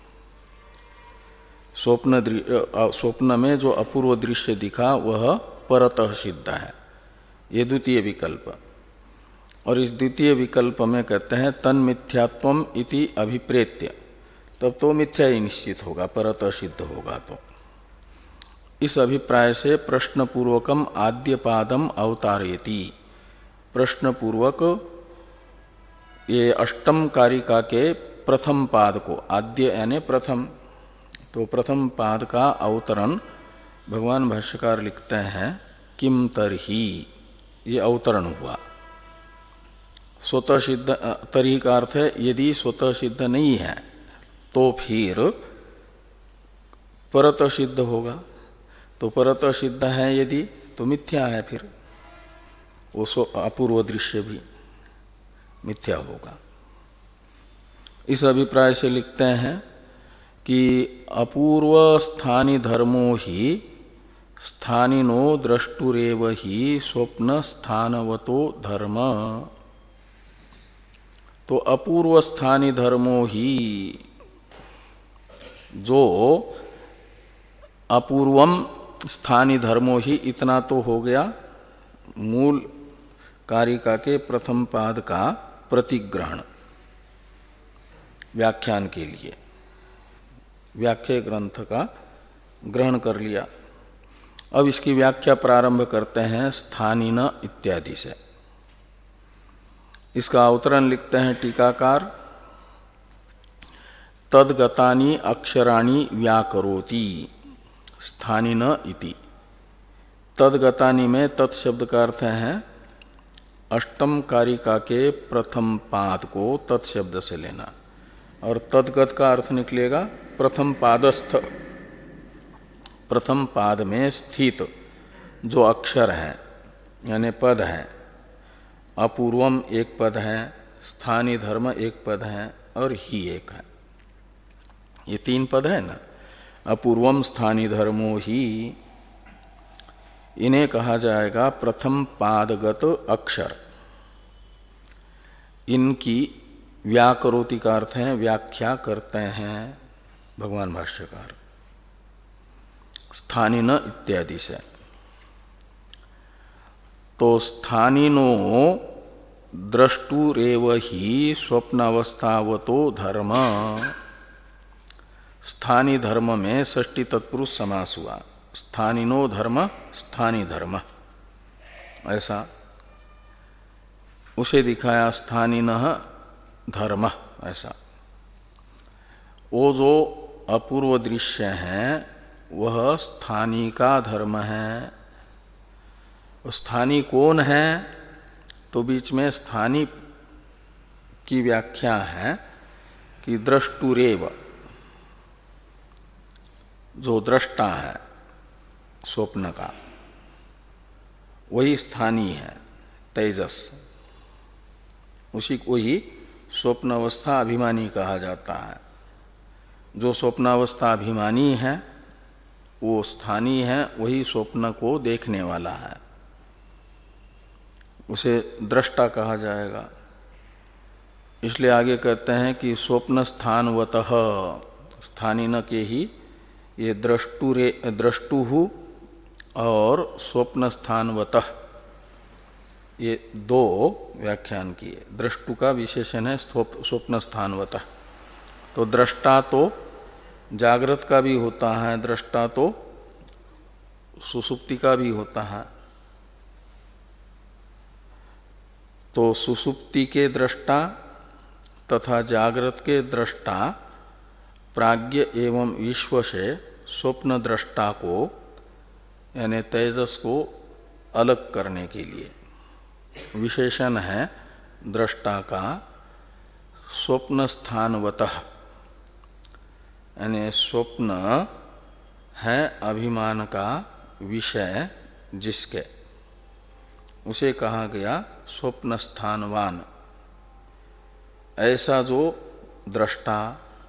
स्वप्न स्वप्न में जो अपूर्व दृश्य दिखा वह परतः सिद्ध है, ये द्वितीय विकल्प। और इस द्वितीय विकल्प में कहते हैं तन्मिथ्यात्वम इति अभिप्रेत्य, तब तो मिथ्या ही निश्चित होगा, परतः सिद्ध होगा। तो इस अभिप्राय से प्रश्नपूर्वकम आद्यपादम अवतारयति, प्रश्नपूर्वक ये अष्टम कारिका के प्रथम पाद को, आद्य यानी प्रथम, तो प्रथम पाद का अवतरण भगवान भाष्यकार लिखते हैं किम तरही, ये अवतरण हुआ। स्वतः सिद्ध तरही का अर्थ है यदि स्वतः सिद्ध नहीं है तो फिर परतः सिद्ध होगा। तो परतः सिद्ध है यदि तो मिथ्या है, फिर वो अपूर्व दृश्य भी मिथ्या होगा। इस अभिप्राय से लिखते हैं कि अपूर्व स्थानी धर्मो ही स्थानिनो द्रष्टुरेव ही स्वप्न स्थानवतो धर्म। तो अपूर्व स्थानी धर्मो ही, जो अपूर्वम स्थानी धर्मो ही, इतना तो हो गया मूल कारिका के प्रथम पाद का प्रतिग्रहण। व्याख्यान के लिए व्याख्या ग्रंथ का ग्रहण कर लिया। अब इसकी व्याख्या प्रारंभ करते हैं स्थानीन इत्यादि से। इसका अवतरण लिखते हैं टीकाकार, तद्गतानि अक्षराणि व्याकरोति स्थानीन इति। तद्गतानि में तत्शब्द का अर्थ है अष्टम कारिका के प्रथम पाद को तत्शब्द से लेना, और तद्गत का अर्थ निकलेगा प्रथम पादस्थ, प्रथम पाद में स्थित जो अक्षर है यानी पद है। अपूर्वम एक पद है, स्थानीय धर्म एक पद है और ही एक है। ये तीन पद है ना, अपूर्वम स्थानीय धर्मो ही, इन्हें कहा जाएगा प्रथम पादगत अक्षर। इनकी व्याकरोति का अर्थ है व्याख्या करते हैं भगवान भाष्यकार स्थानीन इत्यादि से। तो स्थानीनो द्रष्टुरेव ही स्वप्नावस्थावतो धर्म। स्थानीय धर्म में षष्ठी तत्पुरुष समास हुआ। स्थानीनो धर्म स्थानीय धर्म, ऐसा उसे दिखाया स्थानीनः धर्म ऐसा। वो जो अपूर्व दृश्य है वह स्थानीय का धर्म है। स्थानीय कौन है? तो बीच में स्थानीय की व्याख्या है कि द्रष्टुरेव, जो दृष्टा है स्वप्न का वही स्थानीय है तेजस, उसी को ही स्वप्नावस्था अभिमानी कहा जाता है। जो स्वप्नावस्था अभिमानी है वो स्थानीय है, वही स्वप्न को देखने वाला है, उसे दृष्टा कहा जाएगा। इसलिए आगे कहते हैं कि स्वप्न स्थानवतः, स्थानीन के ही ये द्रष्टुरे द्रष्टुहु और स्वप्न स्थानवतः ये दो व्याख्यान किए। द्रष्टु का विशेषण है स्वप्न स्थानवतः। तो दृष्टा तो जागृत का भी होता है, दृष्टा तो सुसुप्ति का भी होता है। तो सुसुप्ति के दृष्टा तथा जागृत के दृष्टा प्राज्ञ एवं विश्व से स्वप्न दृष्टा को यानी तेजस को अलग करने के लिए विशेषण है दृष्टा का स्वप्न स्थानवतः, यानी स्वप्न है अभिमान का विषय जिसके, उसे कहा गया स्वप्न स्थानवान। ऐसा जो दृष्टा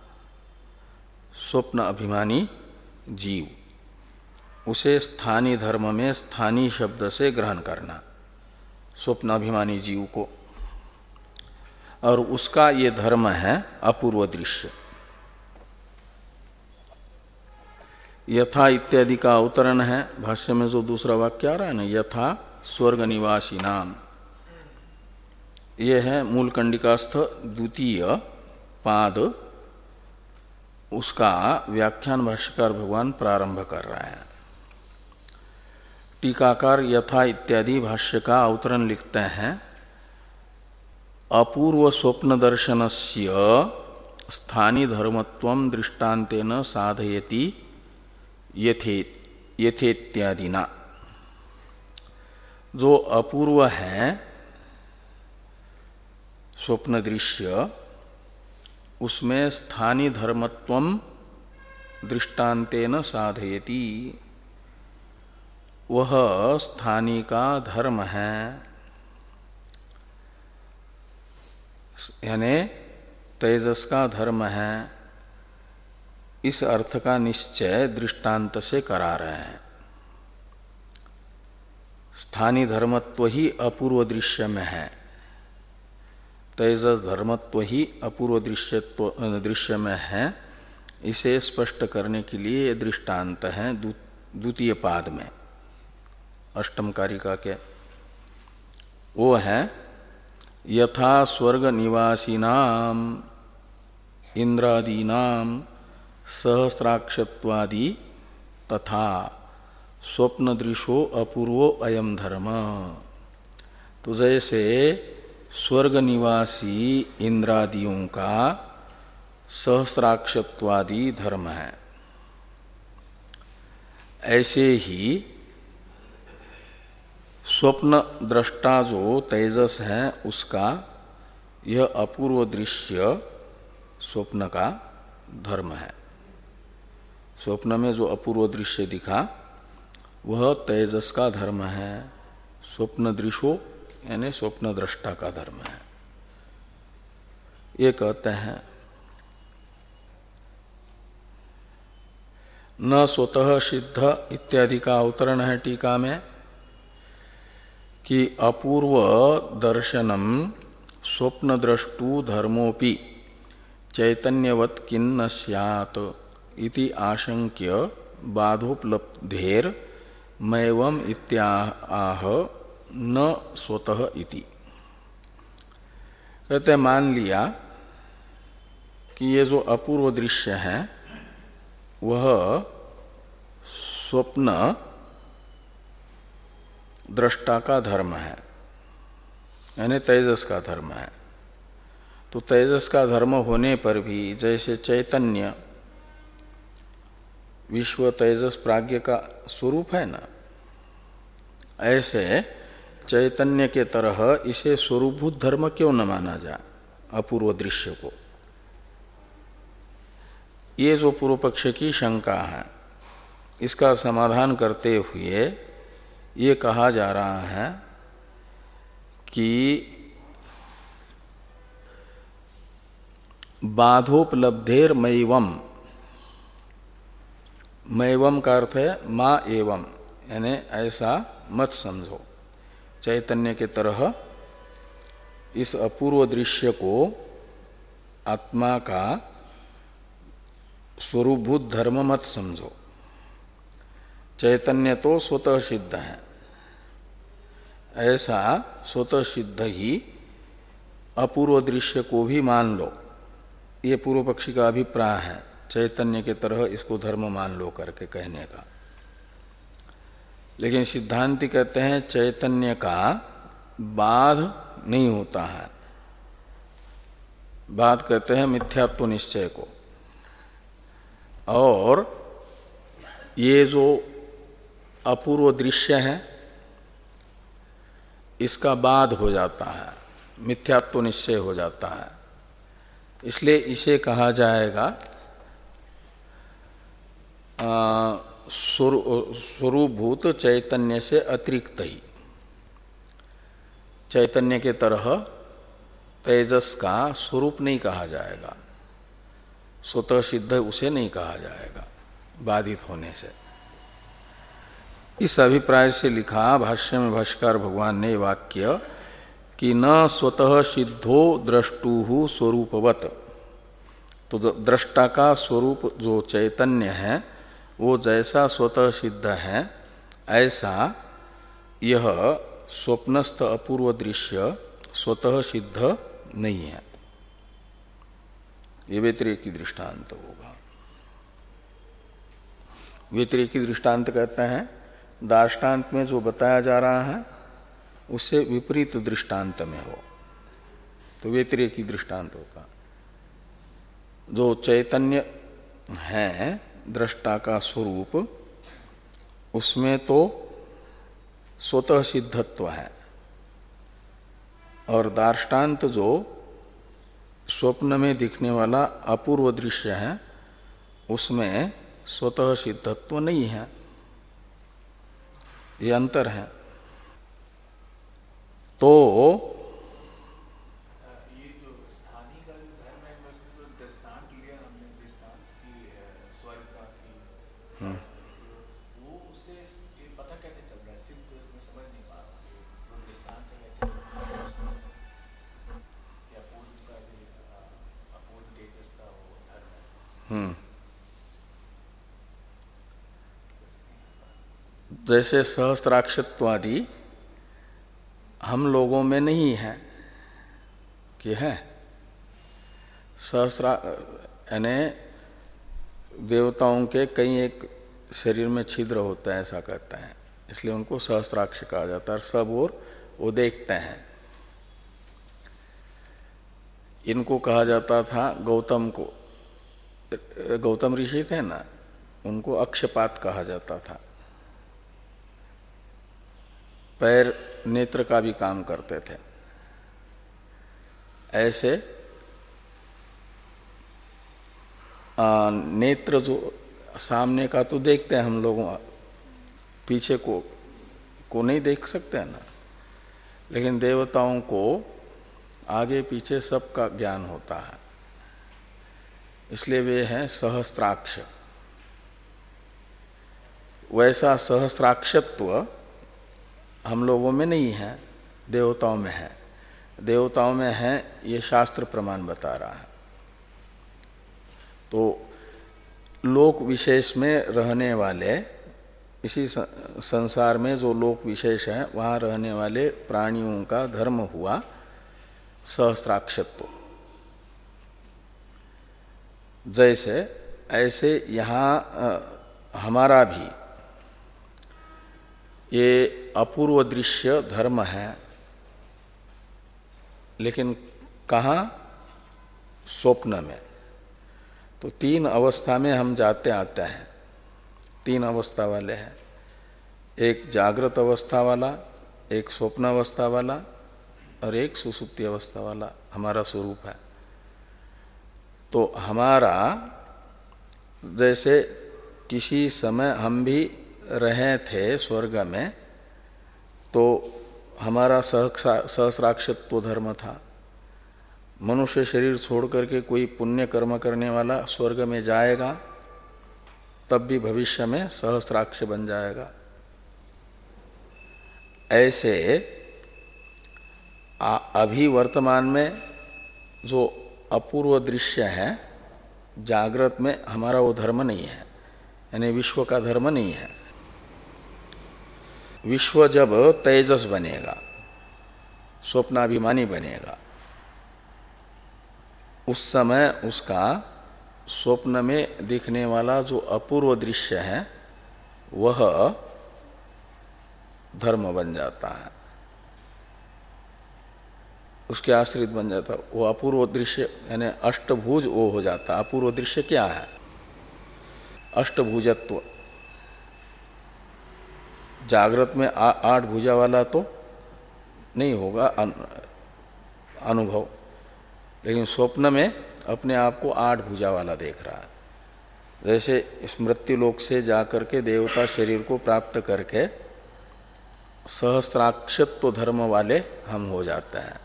स्वप्न अभिमानी जीव, उसे स्थानीय धर्म में स्थानीय शब्द से ग्रहण करना, स्वप्न अभिमानी जीव को, और उसका ये धर्म है अपूर्व दृश्य। यथा इत्यादि का अवतरण है भाष्य में जो दूसरा वाक्य आ रहा है ना, यथा स्वर्ग निवासी नाम, ये है मूल कंडिकास्थ द्वितीय पाद, उसका व्याख्यान भाष्यकार भगवान प्रारंभ कर रहा है। टीकाकार यथा इत्यादि भाष्य का अवतरण लिखते हैं, अपूर्व स्वप्न दर्शनस्य स्थानीय धर्मत्वं दृष्टान्तेन साधयति यथे यथेत्यादिना। जो अपूर्व है स्वप्न दृश्य, उसमें स्थानीय धर्मत्वं दृष्टान्तेन साधयति, वह स्थानीय का धर्म है, यानी तेजस का धर्म है। इस अर्थ का निश्चय दृष्टांत से करा रहे हैं। स्थानीय धर्मत्व ही अपूर्व दृश्य में है, तेजस धर्मत्व ही अपूर्व दृश्यत्व दृश्य में है। इसे स्पष्ट करने के लिए ये दृष्टांत है द्वितीय पाद में अष्टम कारिका के। वो है यथा स्वर्ग निवासीनाम इंद्रादीनाम सहस्राक्षत्वादि तथा स्वप्नदृशो अपूर्वो अयम धर्म। तो जैसे स्वर्ग निवासी इंद्रादियों का सहस्राक्षत्वादि धर्म है, ऐसे ही स्वप्न दृष्टा जो तेजस है उसका यह अपूर्व दृश्य स्वप्न का धर्म है। स्वप्न में जो अपूर्व दृश्य दिखा वह तेजस का धर्म है। स्वप्न दृशो यानी स्वप्न दृष्टा का धर्म है। ये कहते हैं न स्वतः सिद्ध इत्यादि का अवतरण है टीका में कि अपूर्व दर्शनम स्वप्न द्रष्टु धर्मोपि चैतन्यवत् किन्न स्यात् इति आशंक्य बाधोपलब्धेर मैवम इत्याह न स्वतः इति। कहते मान लिया कि ये जो अपूर्व दृश्य है वह स्वप्न दृष्टा का धर्म है, यानी तेजस का धर्म है। तो तेजस का धर्म होने पर भी जैसे चैतन्य विश्व तेजस प्राज्ञ का स्वरूप है ना, ऐसे चैतन्य के तरह इसे स्वरूपभूत धर्म क्यों न माना जाए अपूर्व दृश्य को। ये जो पूर्व पक्ष की शंका है इसका समाधान करते हुए ये कहा जा रहा है कि बाधोपलब्धेर मैवम, मैवम का अर्थ है माँ एवं, यानी ऐसा मत समझो। चैतन्य के तरह इस अपूर्व दृश्य को आत्मा का स्वरूपभूत धर्म मत समझो। चैतन्य तो स्वतः सिद्ध है, ऐसा स्वतः सिद्ध ही अपूर्व दृश्य को भी मान लो, ये पूर्व पक्षी का अभिप्राय है। चैतन्य के तरह इसको धर्म मान लो करके कहने का। लेकिन सिद्धांति कहते हैं चैतन्य का बाध नहीं होता है। बाध कहते हैं मिथ्यात्व निश्चय को, और ये जो अपूर्व दृश्य है इसका बाध हो जाता है, मिथ्यात्व निश्चय हो जाता है। इसलिए इसे कहा जाएगा स्वरूपभूत चैतन्य से अतिरिक्त ही। चैतन्य के तरह तेजस का स्वरूप नहीं कहा जाएगा, स्वतः सिद्ध उसे नहीं कहा जाएगा बाधित होने से। इस अभिप्राय से लिखा भाष्य में भाष्यकार भगवान ने वाक्य कि न स्वतः सिद्धो द्रष्टुः स्वरूपवत। तो दृष्टा का स्वरूप जो चैतन्य है वो जैसा स्वतः सिद्ध है ऐसा यह स्वप्नस्थ अपूर्व दृश्य स्वतः सिद्ध नहीं है। ये व्यतिरेकी दृष्टांत होगा। व्यतिरेकी दृष्टांत कहते हैं दार्ष्टान्त में जो बताया जा रहा है उससे विपरीत दृष्टांत में हो तो व्यतिरेकी दृष्टांत होगा। जो चैतन्य है दृष्टा का स्वरूप उसमें तो स्वतः सिद्धत्व है, और दार्ष्टान्त जो स्वप्न में दिखने वाला अपूर्व दृश्य है उसमें स्वतः सिद्धत्व नहीं है। ये अंतर है। तो ये जो स्थानीय का जो धर्म है उसमें जो दृष्टांत लिया हमने, दृष्टांत की स्वर्ग का की वो उससे ये पता कैसे चल रहा है, सिद्ध में समझ नहीं पा रहा वो दृष्टांत से कैसे या पूर्व का भी अपूर्व तेजस का वो धर्म है। जैसे सहस्त्राक्षत्वादि हम लोगों में नहीं है कि है, सहस्रा यानी देवताओं के कई एक शरीर में छिद्र होता है ऐसा कहते हैं, इसलिए उनको सहस्राक्ष कहा जाता है। सब और वो देखते हैं। इनको कहा जाता था, गौतम को, गौतम ऋषि थे ना, उनको अक्षपात कहा जाता था। पैर नेत्र का भी काम करते थे। ऐसे आ, नेत्र जो सामने का तो देखते हैं हम लोग, पीछे को को नहीं देख सकते हैं ना, लेकिन देवताओं को आगे पीछे सबका ज्ञान होता है, इसलिए वे हैं सहस्त्राक्ष। वैसा सहस्राक्षत्व हम लोगों में नहीं है, देवताओं में है। देवताओं में है, ये शास्त्र प्रमाण बता रहा है। तो लोक विशेष में रहने वाले, इसी संसार में जो लोक विशेष है वहाँ रहने वाले प्राणियों का धर्म हुआ सहस्राक्षत्व। जैसे ऐसे यहाँ हमारा भी ये अपूर्व दृश्य धर्म है, लेकिन कहाँ? स्वप्न में। तो तीन अवस्था में हम जाते आते हैं, तीन अवस्था वाले हैं, एक जागृत अवस्था वाला, एक स्वप्न अवस्था वाला और एक सुसुप्ति अवस्था वाला हमारा स्वरूप है। तो हमारा जैसे किसी समय हम भी रहे थे स्वर्ग में, तो हमारा सहस्राक्षत्व धर्म था। मनुष्य शरीर छोड़ करके कोई पुण्य कर्म करने वाला स्वर्ग में जाएगा, तब भी भविष्य में सहस्राक्ष बन जाएगा। ऐसे अभी वर्तमान में जो अपूर्व दृश्य है, जागृत में हमारा वो धर्म नहीं है, यानी विश्व का धर्म नहीं है। विश्व जब तेजस बनेगा, स्वप्नाभिमानी बनेगा, उस समय उसका स्वप्न में दिखने वाला जो अपूर्व दृश्य है वह धर्म बन जाता है, उसके आश्रित बन जाता है। वो अपूर्व दृश्य यानी अष्टभुज वो हो जाता है। अपूर्व दृश्य क्या है? अष्टभुजत्व। जागृत में आ, आठ भुजा वाला तो नहीं होगा अनुभव, लेकिन स्वप्न में अपने आप को आठ भुजा वाला देख रहा है। जैसे इस मृत्यु लोक से जाकर के देवता शरीर को प्राप्त करके सहस्राक्षत्व धर्म वाले हम हो जाते हैं,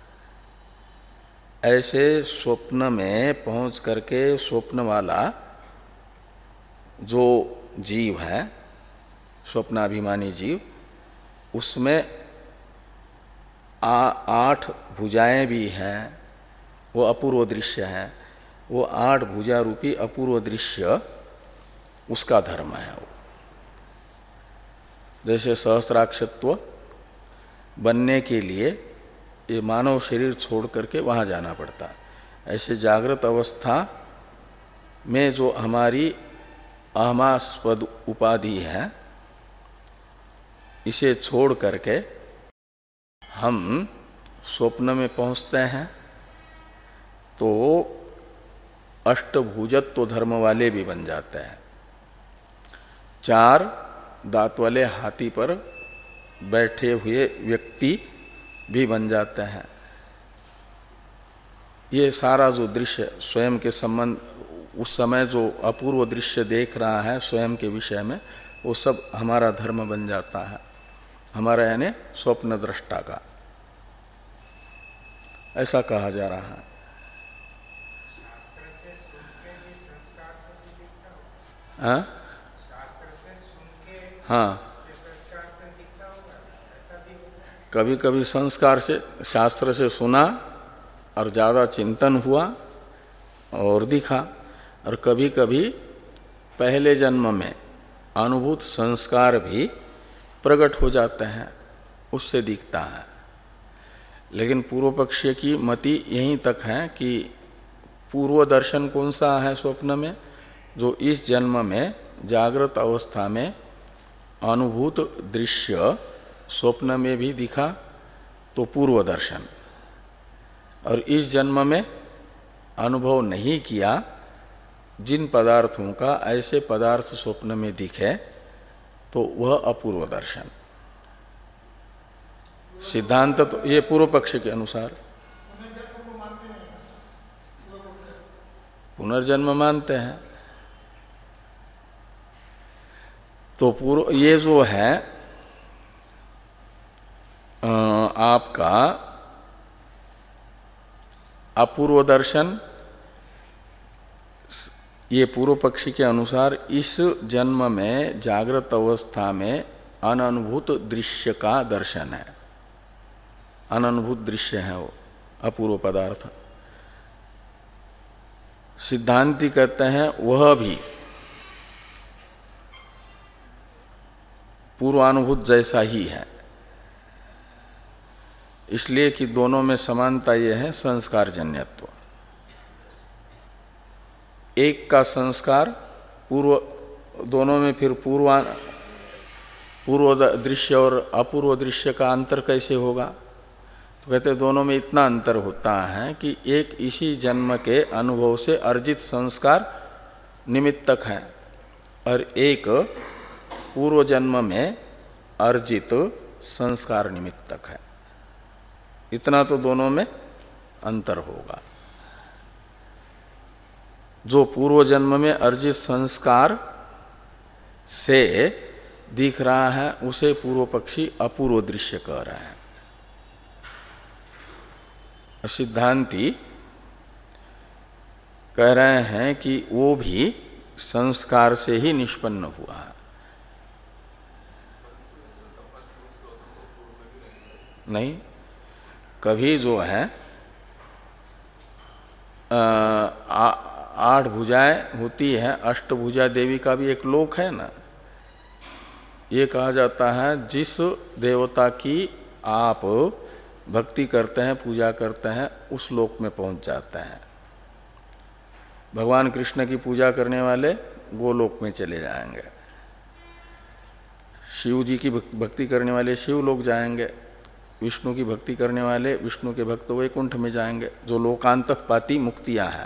ऐसे स्वप्न में पहुंच करके स्वप्न वाला जो जीव है, स्वप्नाभिमानी जीव, उसमें आ, आठ भुजाएं भी हैं, वो अपूर्व दृश्य है। वो आठ भुजा रूपी अपूर्व दृश्य उसका धर्म है। वो जैसे सहस्राक्षत्व बनने के लिए ये मानव शरीर छोड़ करके वहाँ जाना पड़ता है, ऐसे जागृत अवस्था में जो हमारी अहमास्पद उपाधि है, इसे छोड़ करके हम स्वप्न में पहुँचते हैं, तो अष्टभुजत्व धर्म वाले भी बन जाते हैं। चार दांत वाले हाथी पर बैठे हुए व्यक्ति भी बन जाते हैं। ये सारा जो दृश्य स्वयं के संबंध, उस समय जो अपूर्व दृश्य देख रहा है स्वयं के विषय में, वो सब हमारा धर्म बन जाता है, हमारा यानी स्वप्न दृष्टा का। ऐसा कहा जा रहा है। हाँ हाँ, कभी कभी संस्कार से, शास्त्र से सुना और ज़्यादा चिंतन हुआ और दिखा, और कभी कभी पहले जन्म में अनुभूत संस्कार भी प्रकट हो जाते हैं, उससे दिखता है। लेकिन पूर्व पक्षीय की मति यहीं तक है कि पूर्व दर्शन कौन सा है स्वप्न में? जो इस जन्म में जागृत अवस्था में अनुभूत दृश्य स्वप्न में भी दिखा तो पूर्व दर्शन, और इस जन्म में अनुभव नहीं किया जिन पदार्थों का ऐसे पदार्थ स्वप्न में दिखे तो वह अपूर्व दर्शन। सिद्धांत तो ये पूर्व पक्ष के अनुसार पुनर्जन्म मानते हैं। तो पूर्व ये जो है आपका अपूर्व दर्शन, ये पूर्व पक्षी के अनुसार इस जन्म में जागृत अवस्था में अननुभूत दृश्य का दर्शन है। अननुभूत दृश्य है वो अपूर्व पदार्थ। सिद्धांती कहते हैं वह भी पूर्वानुभूत जैसा ही है, इसलिए कि दोनों में समानता यह है संस्कार जन्यत्व। एक का संस्कार पूर्व, दोनों में फिर पूर्वा पूर्व दृश्य और अपूर्व दृश्य का अंतर कैसे होगा? तो कहते दोनों में इतना अंतर होता है कि एक इसी जन्म के अनुभव से अर्जित संस्कार निमित्तक है और एक पूर्व जन्म में अर्जित संस्कार निमित्तक है। इतना तो दोनों में अंतर होगा। जो पूर्व जन्म में अर्जित संस्कार से दिख रहा है उसे पूर्व पक्षी अपूर्व दृश्य कह रहा है। सिद्धांती कह रहे हैं कि वो भी संस्कार से ही निष्पन्न हुआ है। नहीं, कभी जो है आ, आठ भुजाएं होती है, अष्टभुजा देवी का भी एक लोक है ना। ये कहा जाता है जिस देवता की आप भक्ति करते हैं, पूजा करते हैं, उस लोक में पहुंच जाते हैं। भगवान कृष्ण की पूजा करने वाले गोलोक में चले जाएंगे, शिव जी की भक्ति करने वाले शिव लोक जाएंगे, विष्णु की भक्ति करने वाले विष्णु के भक्त वैकुंठ में जाएंगे, जो लोकांतपाती मुक्तियां हैं।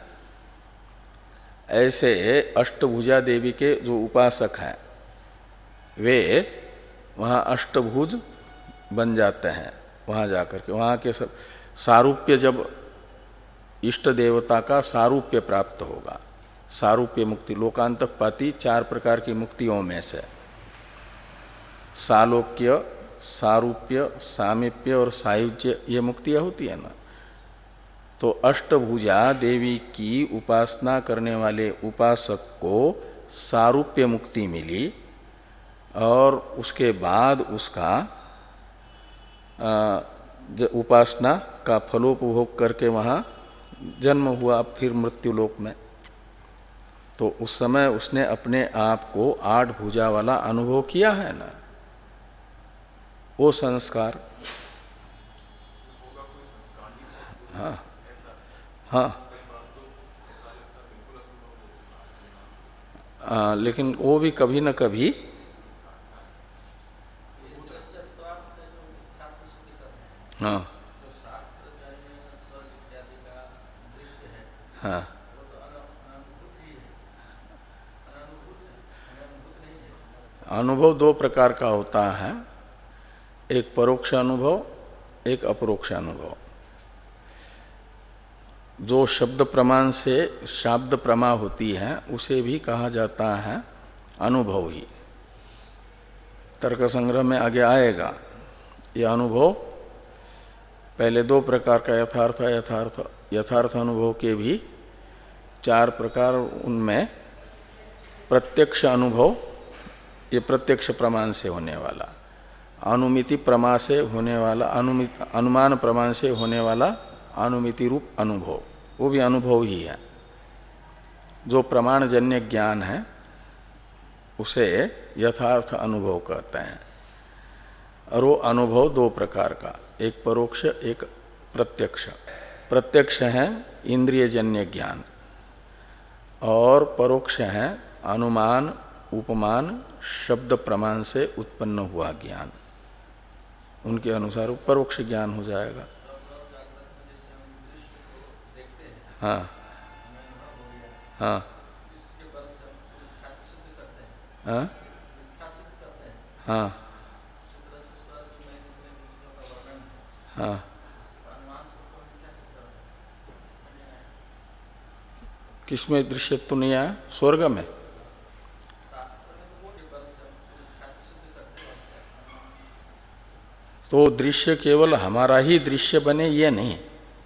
ऐसे अष्टभुजा देवी के जो उपासक हैं वे वहाँ अष्टभुज बन जाते हैं। वहाँ जाकर के वहाँ के सारूप्य, जब इष्ट देवता का सारूप्य प्राप्त होगा, सारूप्य मुक्ति, लोकांतपाती चार प्रकार की मुक्तियों में से सालोक्य, सारूप्य, सामीप्य और सायुज्य, ये मुक्तियाँ होती है ना। तो अष्टभुजा देवी की उपासना करने वाले उपासक को सारूप्य मुक्ति मिली और उसके बाद उसका उपासना का फलोपभोग करके वहाँ जन्म हुआ फिर मृत्यु लोक में। तो उस समय उसने अपने आप को आठ भुजा वाला अनुभव किया है ना, वो संस्कार। हाँ हाँ आ, लेकिन वो भी कभी न कभी हाँ हाँ अनुभव दो प्रकार का होता है, एक परोक्ष अनुभव, एक अपरोक्ष अनुभव। जो शब्द प्रमाण से शाब्द प्रमा होती है उसे भी कहा जाता है अनुभव ही। तर्क संग्रह में आगे आएगा। यह अनुभव पहले दो प्रकार का यथार्थ यथार्थ यथार्थ अनुभव के भी चार प्रकार, उनमें प्रत्यक्ष अनुभव, ये प्रत्यक्ष प्रमाण से होने वाला, अनुमिति प्रमा से होने वाला, अनुमित अनुमान प्रमाण से होने वाला अनुमिति रूप अनुभव, वो भी अनुभव ही है। जो प्रमाणजन्य ज्ञान है उसे यथार्थ अनुभव कहते हैं। और वो अनुभव दो प्रकार का, एक परोक्ष एक प्रत्यक्ष। प्रत्यक्ष है इंद्रियजन्य ज्ञान, और परोक्ष हैं अनुमान उपमान शब्द प्रमाण से उत्पन्न हुआ ज्ञान, उनके अनुसार परोक्ष ज्ञान हो जाएगा। हाँ हाँ हाँ हाँ हाँ किसमें दृश्यत्व नहीं आया? स्वर्ग में। तो दृश्य केवल हमारा ही दृश्य बने ये नहीं,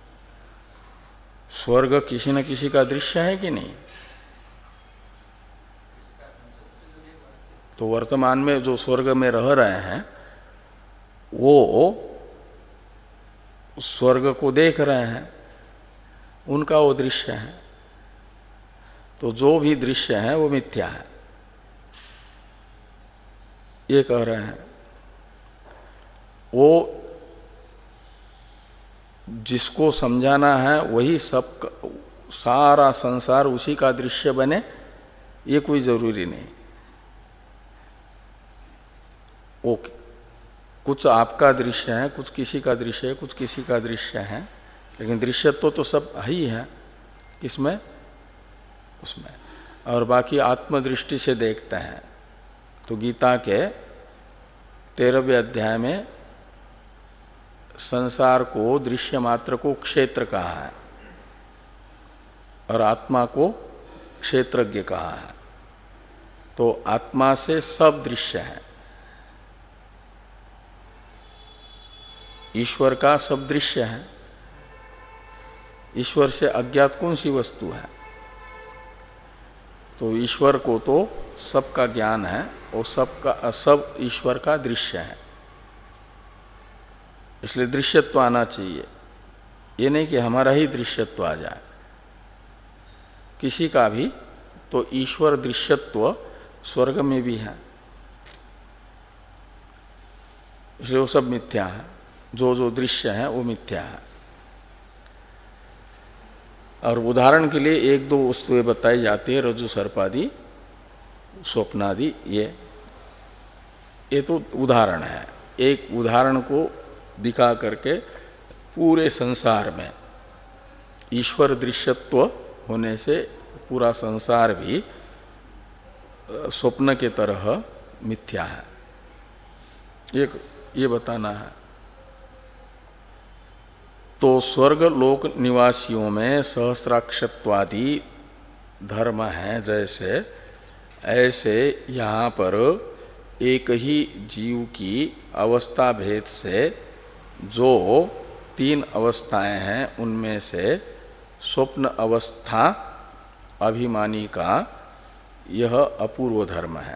स्वर्ग किसी न किसी का दृश्य है कि नहीं? तो वर्तमान में जो स्वर्ग में रह रहे हैं वो स्वर्ग को देख रहे हैं, उनका वो दृश्य है। तो जो भी दृश्य है वो मिथ्या है, ये कह रहे हैं। वो जिसको समझाना है वही सब, सारा संसार उसी का दृश्य बने ये कोई जरूरी नहीं। वो कुछ आपका दृश्य है, कुछ किसी का दृश्य है, कुछ किसी का दृश्य है, लेकिन दृश्यत्व तो, तो सब ही है। किसमें? उसमें। और बाकी आत्मदृष्टि से देखते हैं तो गीता के तेरहवें अध्याय में संसार को दृश्य मात्र को क्षेत्र कहा है और आत्मा को क्षेत्रज्ञ कहा है। तो आत्मा से सब दृश्य है, ईश्वर का सब दृश्य है। ईश्वर से अज्ञात कौन सी वस्तु है? तो ईश्वर को तो सबका ज्ञान है और सबका सब ईश्वर का दृश्य है, इसलिए दृश्यत्व आना चाहिए। ये नहीं कि हमारा ही दृश्यत्व आ जाए, किसी का भी। तो ईश्वर दृश्यत्व स्वर्ग में भी है, इसलिए वो सब मिथ्या है। जो जो दृश्य है वो मिथ्या है। और उदाहरण के लिए एक दो वस्तुएं बताई जाती है, रज्जु सर्पादि स्वप्नादि, ये ये तो उदाहरण है। एक उदाहरण को दिखा करके पूरे संसार में ईश्वर दृश्यत्व होने से पूरा संसार भी स्वप्न के तरह मिथ्या है, एक ये बताना है। तो स्वर्ग लोक निवासियों में सहस्राक्षत्वादि धर्म है जैसे, ऐसे यहाँ पर एक ही जीव की अवस्था भेद से जो तीन अवस्थाएं हैं उनमें से स्वप्न अवस्था अभिमानी का यह अपूर्व धर्म है,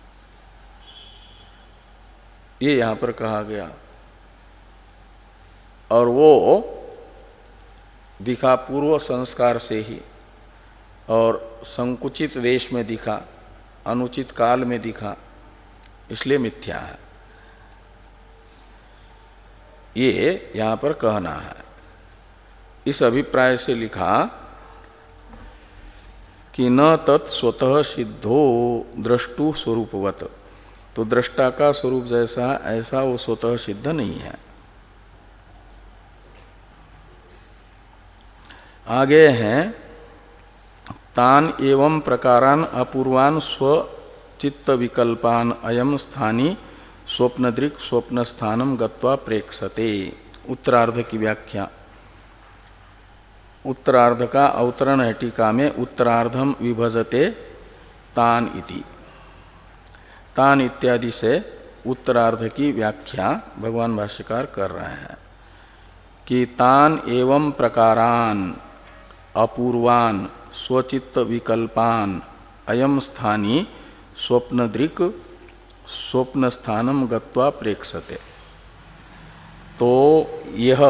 ये यहाँ पर कहा गया। और वो दिखा पूर्व संस्कार से ही, और संकुचित देश में दिखा, अनुचित काल में दिखा, इसलिए मिथ्या है, ये यहाँ पर कहना है। इस अभिप्राय से लिखा कि न तत् स्वतः सिद्धो द्रष्टु स्वरूपवत, तो दृष्टा का स्वरूप जैसा ऐसा वो स्वतः सिद्ध नहीं है। आगे हैं तान एवं प्रकारान अपूर्वान स्वचित्त विकल्पान अयम स्थानी स्वप्नदृक् स्वप्न स्थानम गत्वा प्रेक्षते। उत्तरार्ध की व्याख्या, उत्तरार्ध का अवतरण है टीका में, उत्तरार्धम विभजते तान इति। तान इत्यादि से उत्तरार्ध की व्याख्या भगवान भाष्यकार कर रहे हैं कि तान एवं प्रकारान अपूर्वान स्वचित्त विकल्पान अयम स्थानी स्वप्नदृक् स्वप्न स्थानम गत्वा प्रेक्षते। तो यह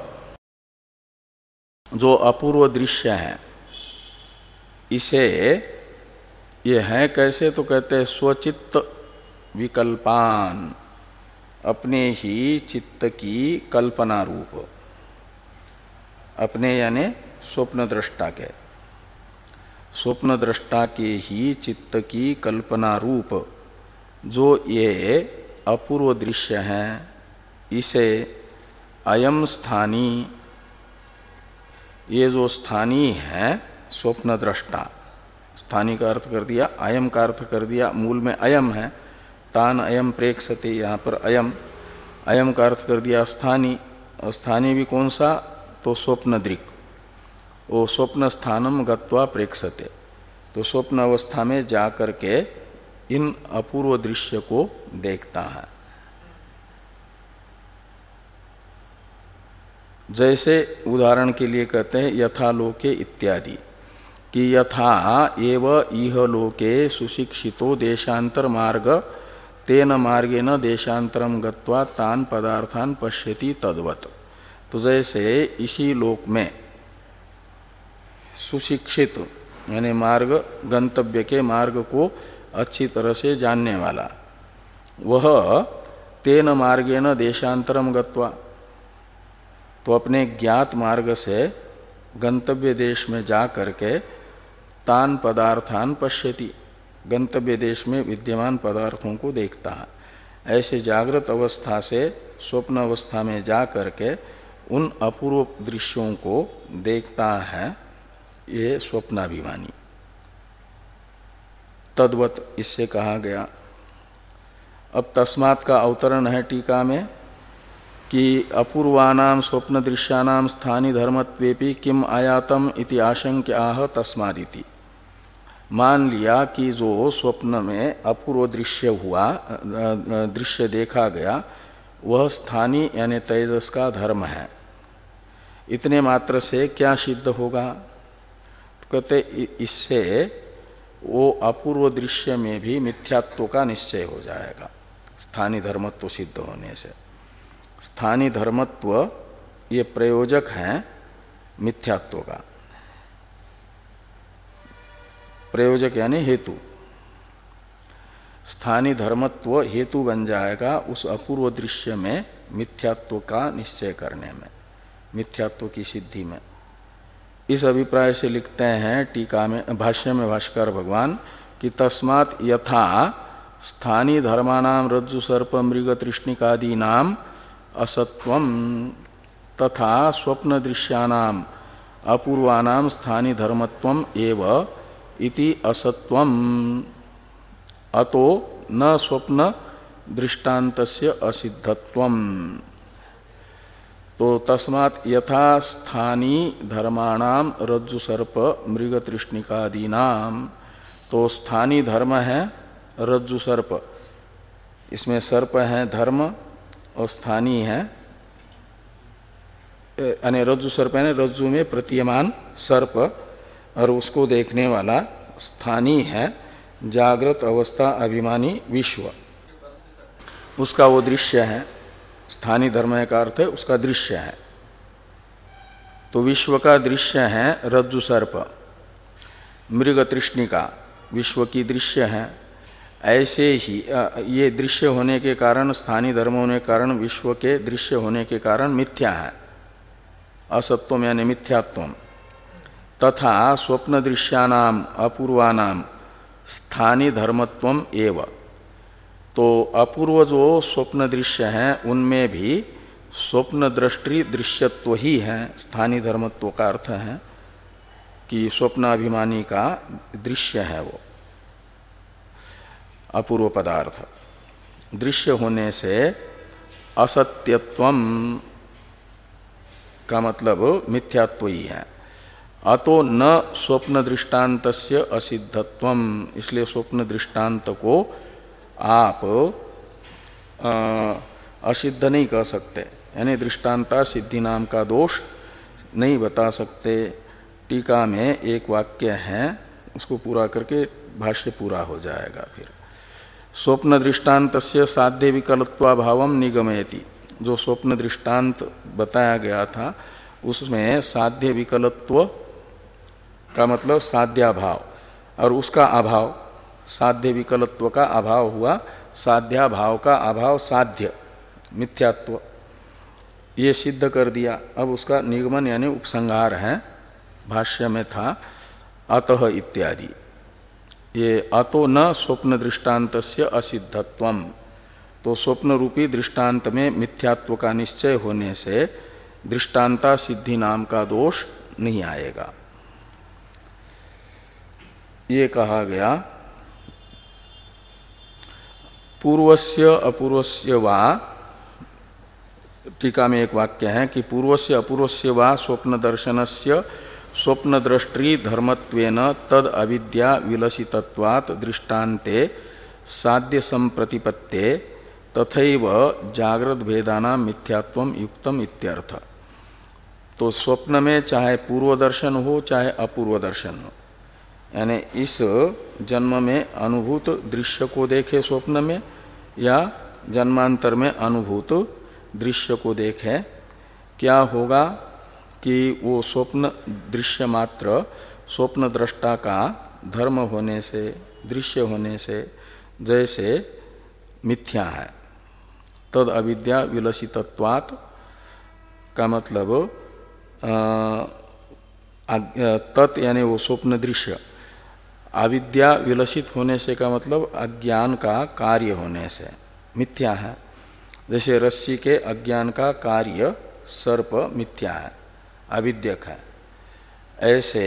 जो अपूर्व दृश्य है इसे ये है कैसे, तो कहते हैं स्वचित्त विकल्पान, अपने ही चित्त की कल्पना रूप, अपने यानी स्वप्न दृष्टा के स्वप्न दृष्टा के ही चित्त की कल्पना रूप जो ये अपूर्व दृश्य हैं, इसे अयम स्थानी, ये जो स्थानी है स्वप्न दृष्टा, स्थानी का अर्थ कर दिया, अयम का अर्थ कर दिया, मूल में अयम है, तान अयम प्रेक्षते, यहाँ पर अयम, अयम का अर्थ कर दिया स्थानी। स्थानी भी कौन सा, तो स्वप्न दृक्, वो स्वप्न स्थानम गत्वा प्रेक्षते, तो स्वप्न अवस्था में जा करके इन अपूर्व दृश्य को देखता है। जैसे उदाहरण के लिए कहते हैं यथा लोके इत्यादि, कि यथा एव इह लोके सुशिक्षितो देशांतर मार्ग तेन मार्गेन देशांतरम गत्वा तान पदार्थान पश्यति तद्वत्। तो जैसे इसी लोक में सुशिक्षित यानी मार्ग, गंतव्य के मार्ग को अच्छी तरह से जानने वाला, वह तेन मार्गेन देशांतरम गत्वा, तो अपने ज्ञात मार्ग से गंतव्य देश में जा करके तान पदार्थान पश्यति, गंतव्य देश में विद्यमान पदार्थों को देखता है। ऐसे जागृत अवस्था से स्वप्न अवस्था में जा करके उन अपूर्व दृश्यों को देखता है, ये स्वप्नाभिमानी। तद्वत इससे कहा गया। अब तस्मात् का अवतरण है टीका में कि अपूर्वानाम स्वप्न दृश्यानाम स्थानी धर्मत्वेपि किम आयातम इति आशंक्य आह तस्मादिति। मान लिया कि जो स्वप्न में अपूर्व दृश्य हुआ, दृश्य देखा गया, वह स्थानी यानी तेजस का धर्म है, इतने मात्र से क्या सिद्ध होगा, तो कहते इससे वो अपूर्व दृश्य में भी मिथ्यात्व का निश्चय हो जाएगा, स्थानी धर्मत्व सिद्ध होने से। स्थानी धर्मत्व ये प्रयोजक है मिथ्यात्व का, प्रयोजक यानी हेतु। स्थानी धर्मत्व हेतु बन जाएगा उस अपूर्व दृश्य में मिथ्यात्व का निश्चय करने में, मिथ्यात्व की सिद्धि में। इस अभिप्राय से लिखते हैं टीका में, भाष्य में भाष्कर भगवान कि तस्मात् यथा स्थानी धर्मानाम रज्जु सर्प मृग तृष्णिकादीनाम असत्वम तथा स्वप्न दृश्यानाम अपूर्वानाम स्थानी धर्मत्वम एव इति असत्वम अतो न स्वप्न दृष्टान्तस्य असिद्धत्वम। तो तस्मात् यथा स्थानी धर्माणाम रज्जु सर्प मृग तृष्णिकादीनाम, तो स्थानी धर्म है रज्जु सर्प, इसमें सर्प है धर्म और स्थानी है, यानी रज्जु सर्प है रज्जु में प्रतीयमान सर्प, और उसको देखने वाला स्थानी है जागृत अवस्था अभिमानी विश्व, उसका वो दृश्य है। स्थानी धर्म का अर्थ है उसका दृश्य है। तो विश्व का दृश्य है रज्जु सर्प, मृग तृष्णिका विश्व की दृश्य है। ऐसे ही ये दृश्य होने के कारण, स्थानी धर्म होने के कारण, विश्व के दृश्य होने के कारण मिथ्या है, असत्वम यानी मिथ्यात्वम। तथा स्वप्न दृश्यानाम अपूर्वानाम स्थानी धर्मत्वम एव, तो अपूर्व जो स्वप्न दृश्य हैं उनमें भी स्वप्न दृष्टि दृश्यत्व ही है। स्थानी धर्मत्व का अर्थ है कि स्वप्नाभिमानी का दृश्य है वो अपूर्व पदार्थ, दृश्य होने से असत्यत्वम का मतलब मिथ्यात्व ही है। अतो न स्वप्न दृष्टान्तस्य असिद्धत्वम, इसलिए स्वप्न दृष्टांत को आप असिद्ध नहीं कह सकते, यानी दृष्टांता सिद्धि नाम का दोष नहीं बता सकते। टीका में एक वाक्य है, उसको पूरा करके भाष्य पूरा हो जाएगा। फिर स्वप्न दृष्टान्तस्य साध्य विकलत्वाभावम निगमयति, जो स्वप्न दृष्टांत बताया गया था उसमें साध्य विकलत्व का मतलब साध्याभाव, और उसका अभाव, साध्य विकलत्व का अभाव हुआ, साध्याभाव का अभाव साध्य मिथ्यात्व, ये सिद्ध कर दिया। अब उसका निगमन यानी उपसंहार है, भाष्य में था अतः इत्यादि। ये अतो न स्वप्न दृष्टान्तस्य असिद्धत्वम, तो स्वप्न रूपी दृष्टांत में मिथ्यात्व का निश्चय होने से दृष्टांता सिद्धि नाम का दोष नहीं आएगा। ये कहा गया। पूर्वस्य अपूर्वस्य वा, टीका में एक वाक्य है कि पूर्वस्य अपूर्वस्य वा स्वप्न दर्शनस्य स्वप्न दृष्टि धर्मत्वेन तद अविद्या विलसितत्वात् दृष्टान्ते साध्य संप्रतिपत्ते तथैव जागृत भेदानां मिथ्यात्वम युक्तम इत्यर्थ। तो स्वप्न में चाहे पूर्व दर्शन हो चाहे अपूर्व दर्शन हो, यानी इस जन्म में अनुभूत दृश्य को देखे स्वप्न में या जन्मांतर में अनुभूत दृश्य को देखे, क्या होगा कि वो स्वप्न दृश्य मात्र स्वप्न दृष्टा का धर्म होने से, दृश्य होने से जैसे मिथ्या है। तद अविद्या विलसितत्वात् का मतलब तत् यानी वो स्वप्न दृश्य, अविद्या विलसित होने से का मतलब अज्ञान का कार्य होने से मिथ्या है। जैसे रस्सी के अज्ञान का कार्य सर्प मिथ्या है, अविद्यक है, ऐसे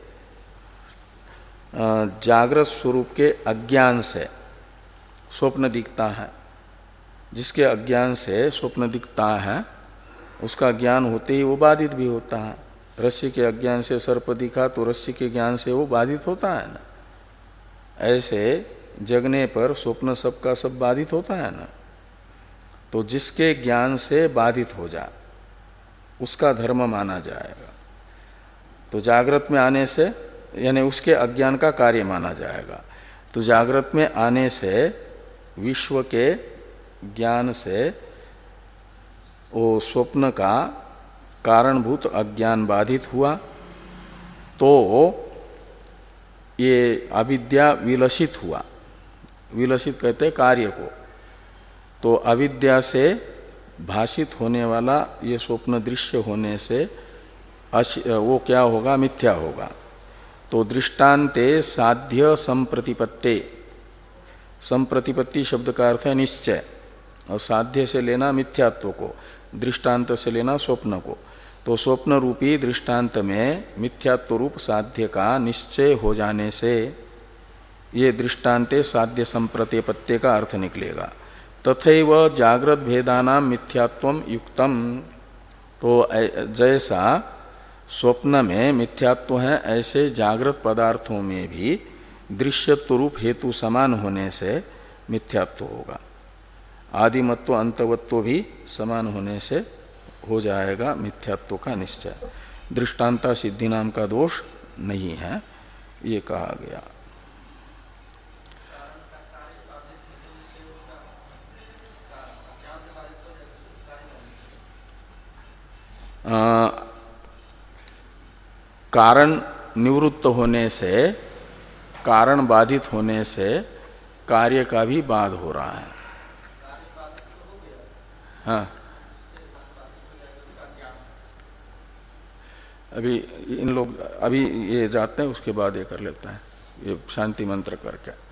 जागृत स्वरूप के अज्ञान से स्वप्न दिखता है। जिसके अज्ञान से स्वप्न दिखता है उसका ज्ञान होते ही वो बाधित भी होता है। रस्सी के अज्ञान से सर्प दिखा तो रस्सी के ज्ञान से वो बाधित होता है ना। ऐसे जगने पर स्वप्न सब का सब बाधित होता है ना। तो जिसके ज्ञान से बाधित हो जाए उसका धर्म माना जाएगा। तो जागृत में आने से यानी उसके अज्ञान का कार्य माना जाएगा। तो जागृत में आने से विश्व के ज्ञान से वो स्वप्न का कारणभूत अज्ञान बाधित हुआ, तो ये अविद्या विलसित हुआ। विलसित कहते हैं कार्य को। तो अविद्या से भाषित होने वाला ये स्वप्न दृश्य होने से वो क्या होगा, मिथ्या होगा। तो दृष्टान्ते साध्य संप्रतिपत्ते, संप्रतिपत्ति शब्द का अर्थ है निश्चय, और साध्य से लेना मिथ्यात्व को, दृष्टांत से लेना स्वप्न को। तो स्वप्न रूपी दृष्टांत में मिथ्यात्व रूप साध्य का निश्चय हो जाने से ये दृष्टान्ते साध्य संप्रतिपत्ति का अर्थ निकलेगा। तथैव जागृत भेदानां मिथ्यात्वम युक्तम, तो जैसा स्वप्न में मिथ्यात्व है ऐसे जागृत पदार्थों में भी दृश्यत्व रूप हेतु समान होने से मिथ्यात्व होगा। आदिमत्व अंतवत्व भी समान होने से हो जाएगा मिथ्यात्व का निश्चय। दृष्टांता सिद्धि नाम का दोष नहीं है, ये कहा गया। आ, कारण निवृत्त होने से, कारण बाधित होने से कार्य का भी बाध हो रहा है। हाँ, अभी इन लोग अभी ये जाते हैं, उसके बाद ये कर लेता है, ये शांति मंत्र करके।